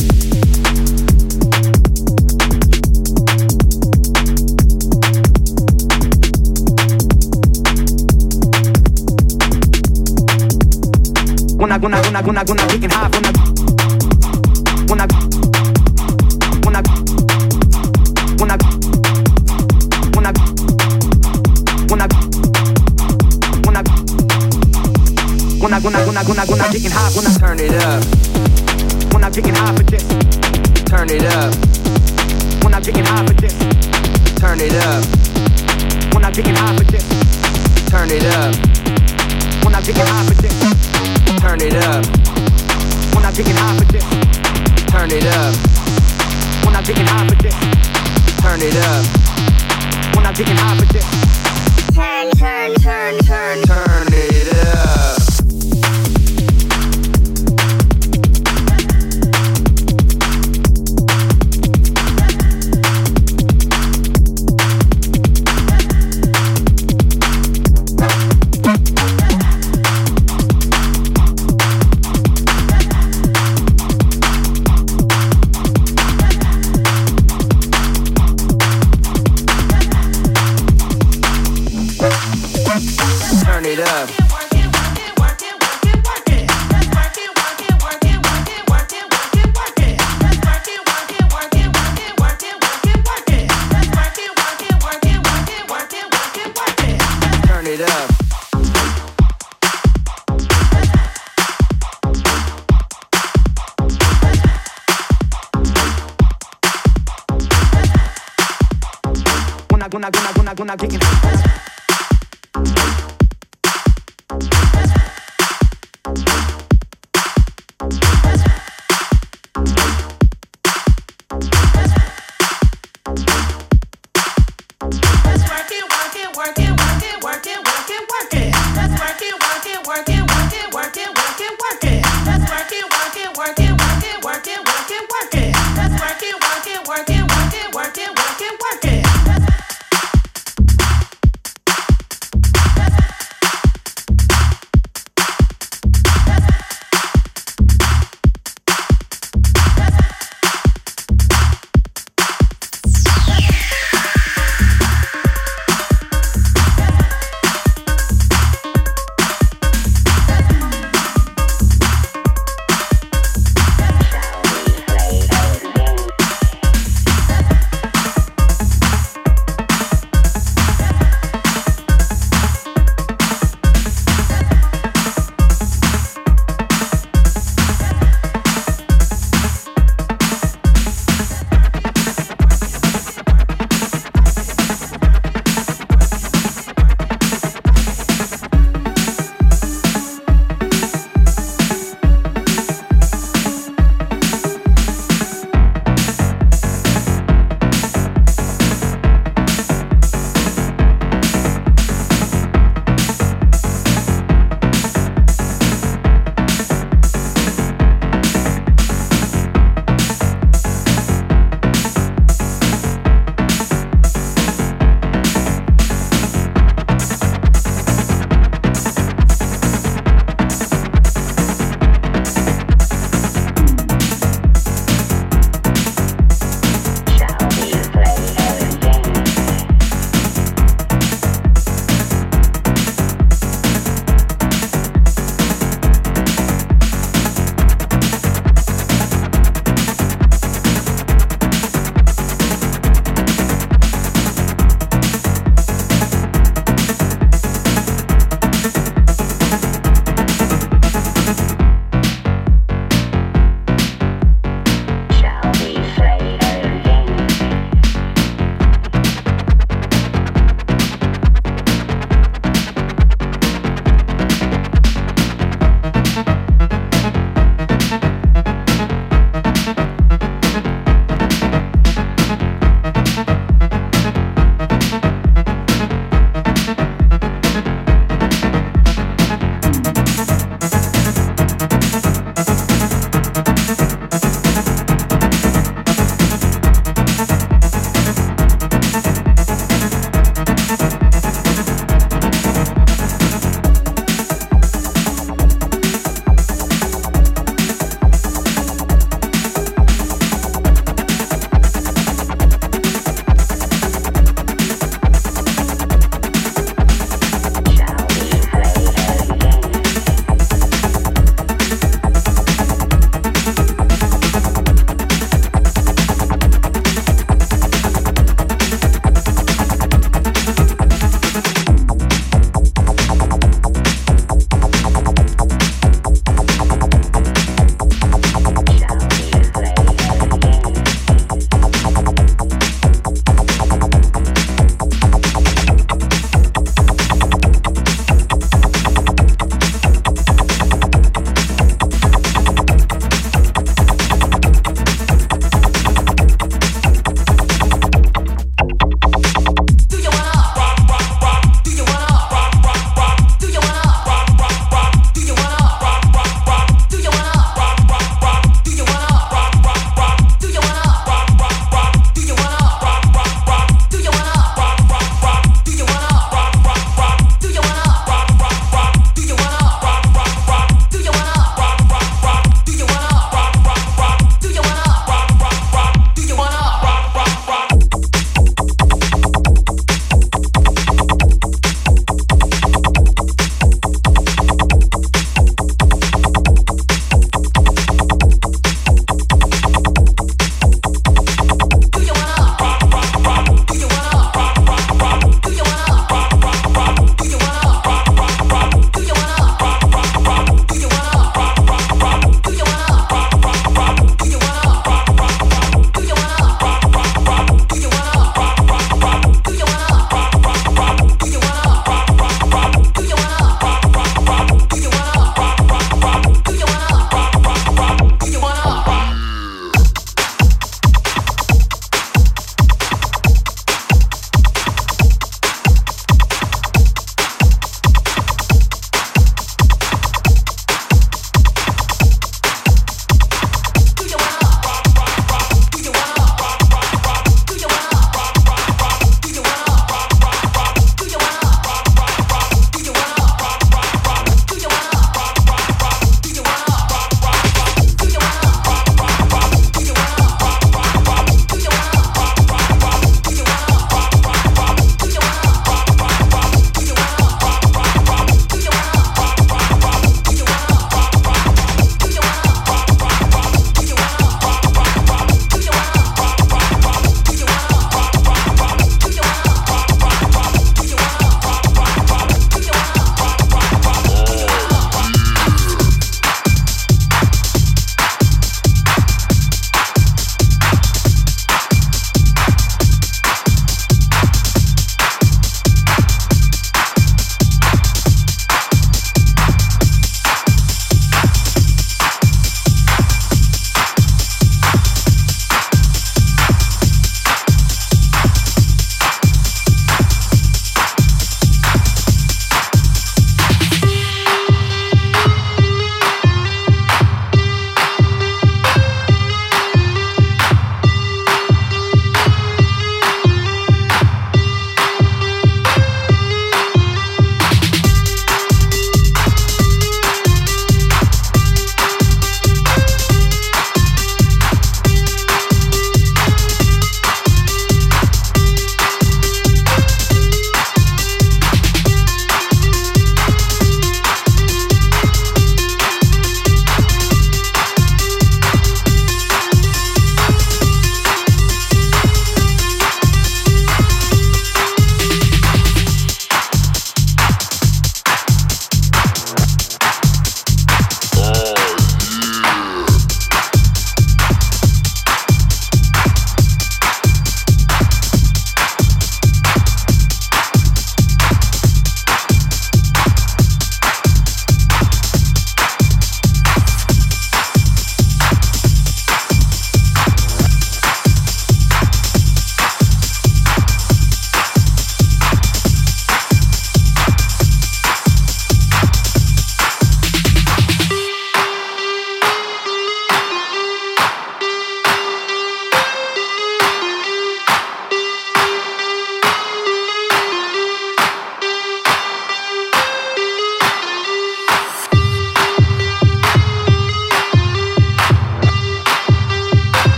When I getting high, when I turn it up. When I'm getting high for this, turn it up. When I'm getting high for this, turn it up. When I'm getting high for this, turn it up. When I'm getting high for this, turn it up. When I'm getting high for this, turn it up. When I'm getting high for this, turn it up. When I'm getting high for this, turn it up. Turn it up. Turn it up. When I getting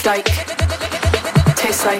like, tastes like.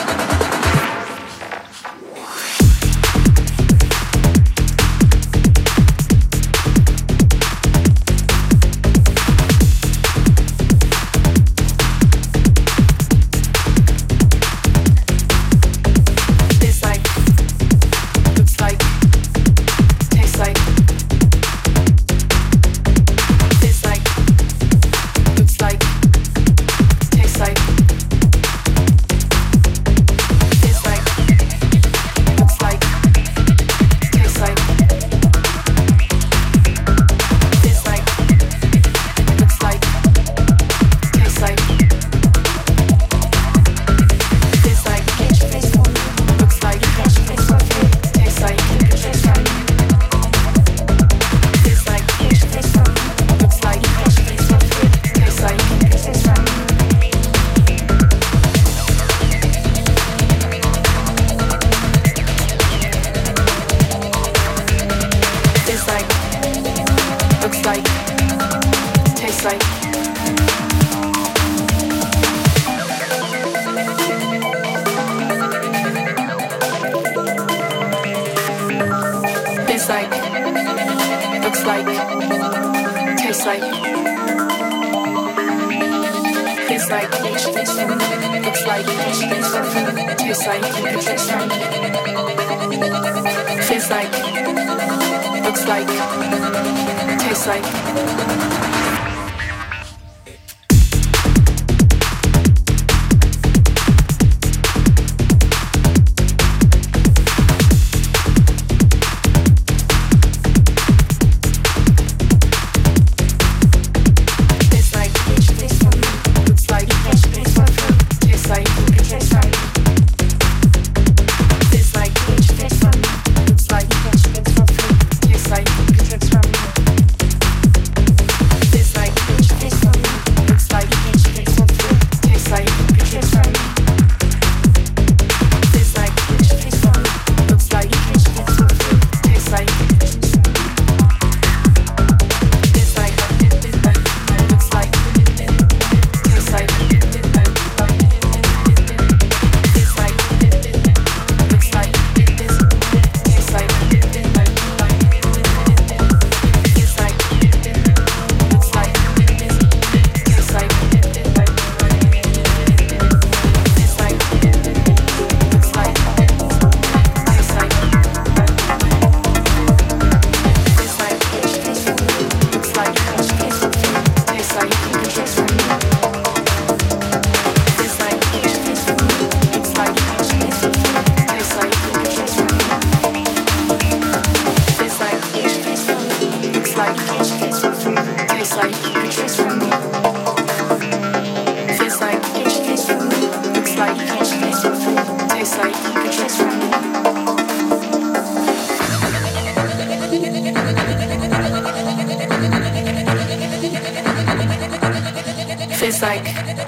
Feels like,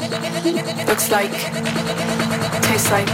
looks like, tastes like.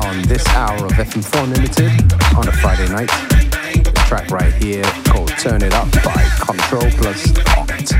on this hour of FM4 Unlimited on a Friday night. This track right here called Turn It Up by Control Plus Oct.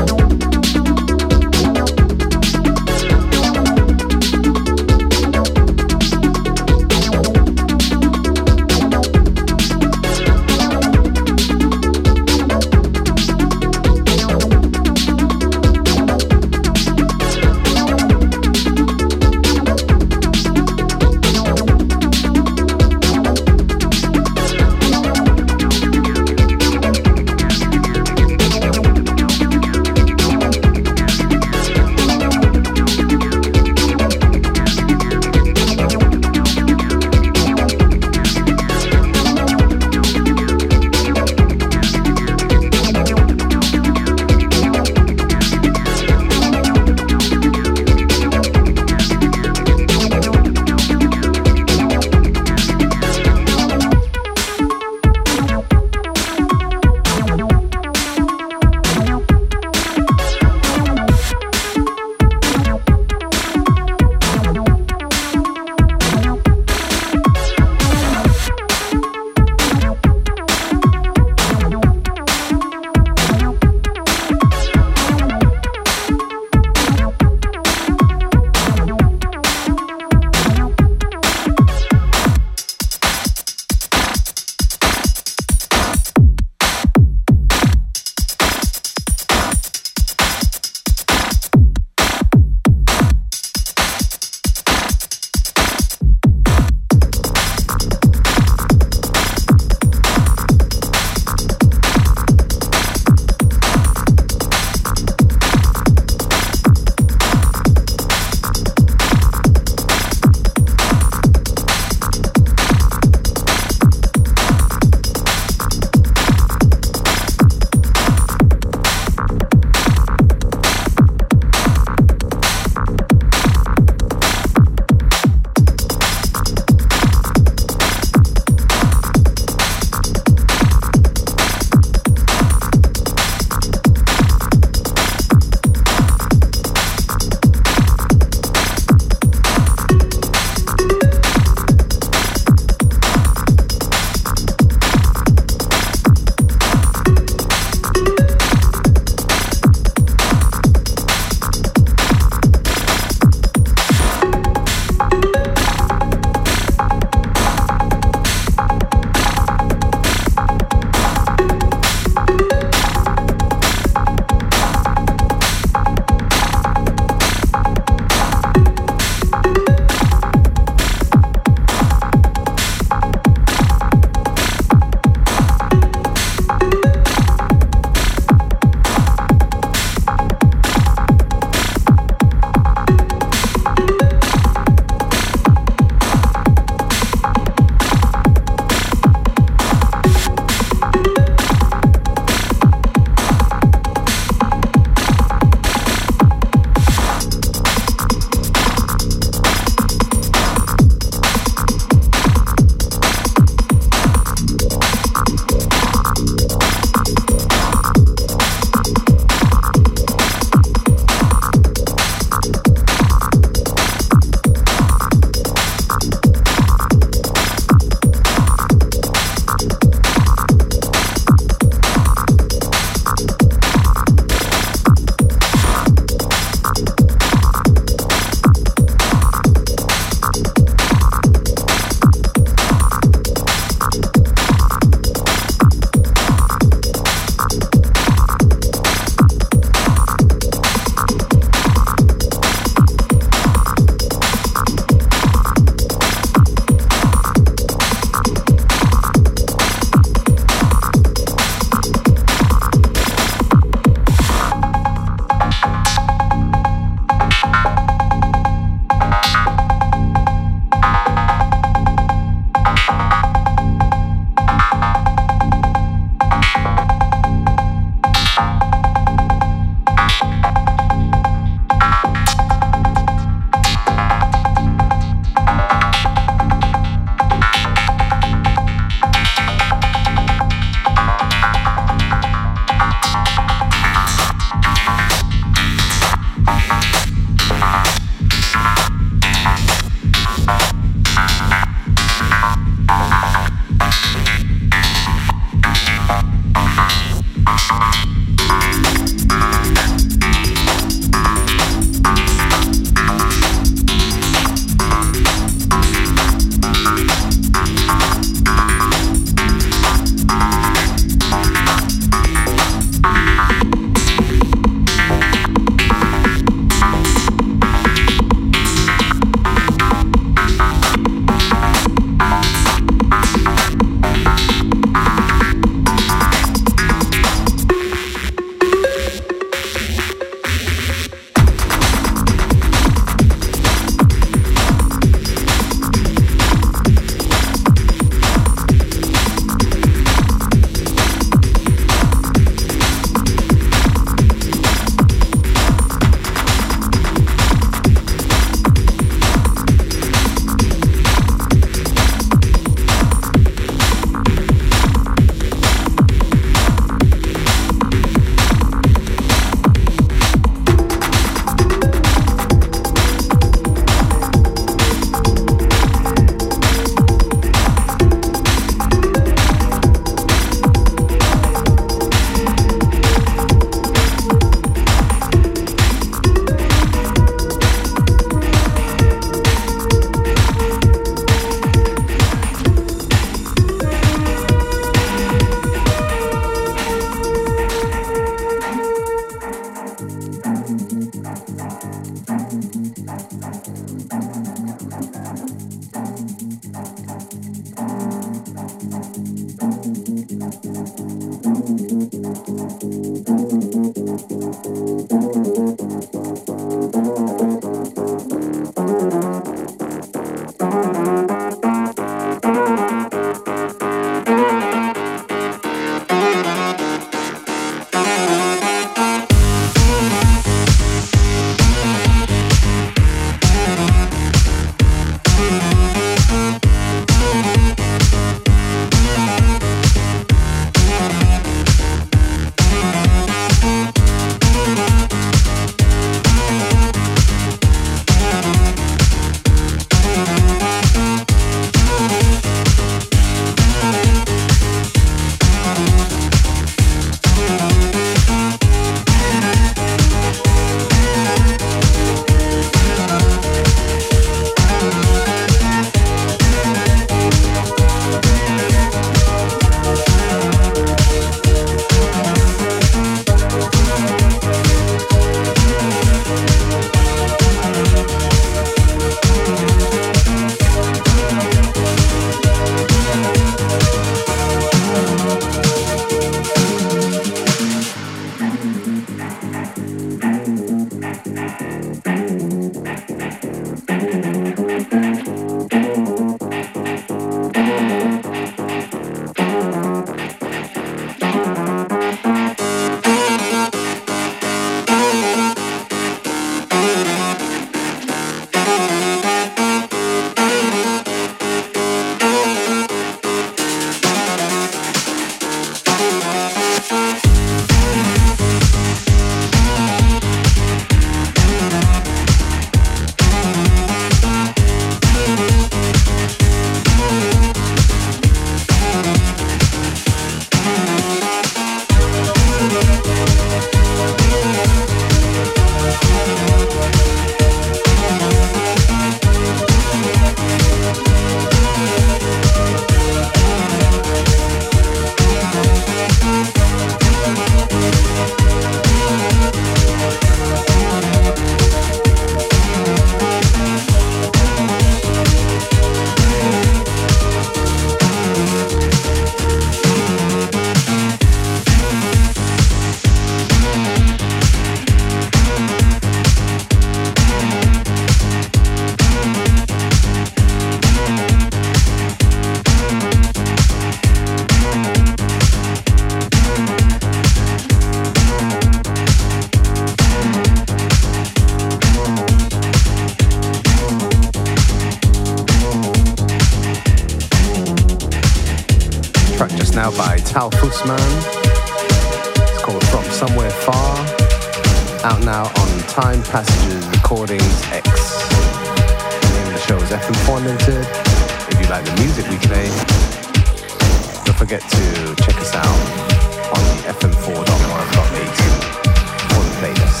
Tal Fussman. It's called From Somewhere Far. Out now on Time Passages Recordings X. The name of the show is FM4 Limited. If you like the music we play, don't forget to check us out on the fm4.org.at for the playlist.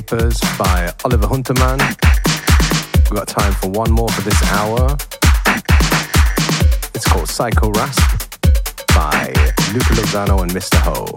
Slippers by Oliver Hunterman. We've got time for one more for this hour. It's called Psycho Rasp by Luca Lozano and Mr. Ho.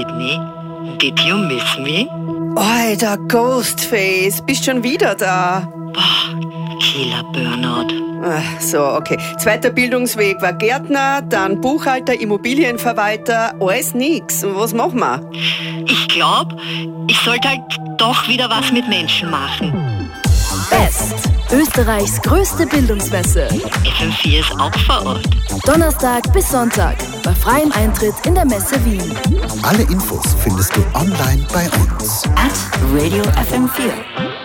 with me? Did you miss me? Alter, Ghostface, bist schon wieder da? Killer Burnout. Ach, so, okay. Zweiter Bildungsweg war Gärtner, dann Buchhalter, Immobilienverwalter, alles nix. Was machen wir? Ich glaube, ich sollte halt doch wieder was mit Menschen machen. Best. Österreichs größte Bildungsmesse. FM4 ist auch vor Ort. Donnerstag bis Sonntag. Bei freiem Eintritt in der Messe Wien. Alle Infos findest du online bei uns. @Radio FM4.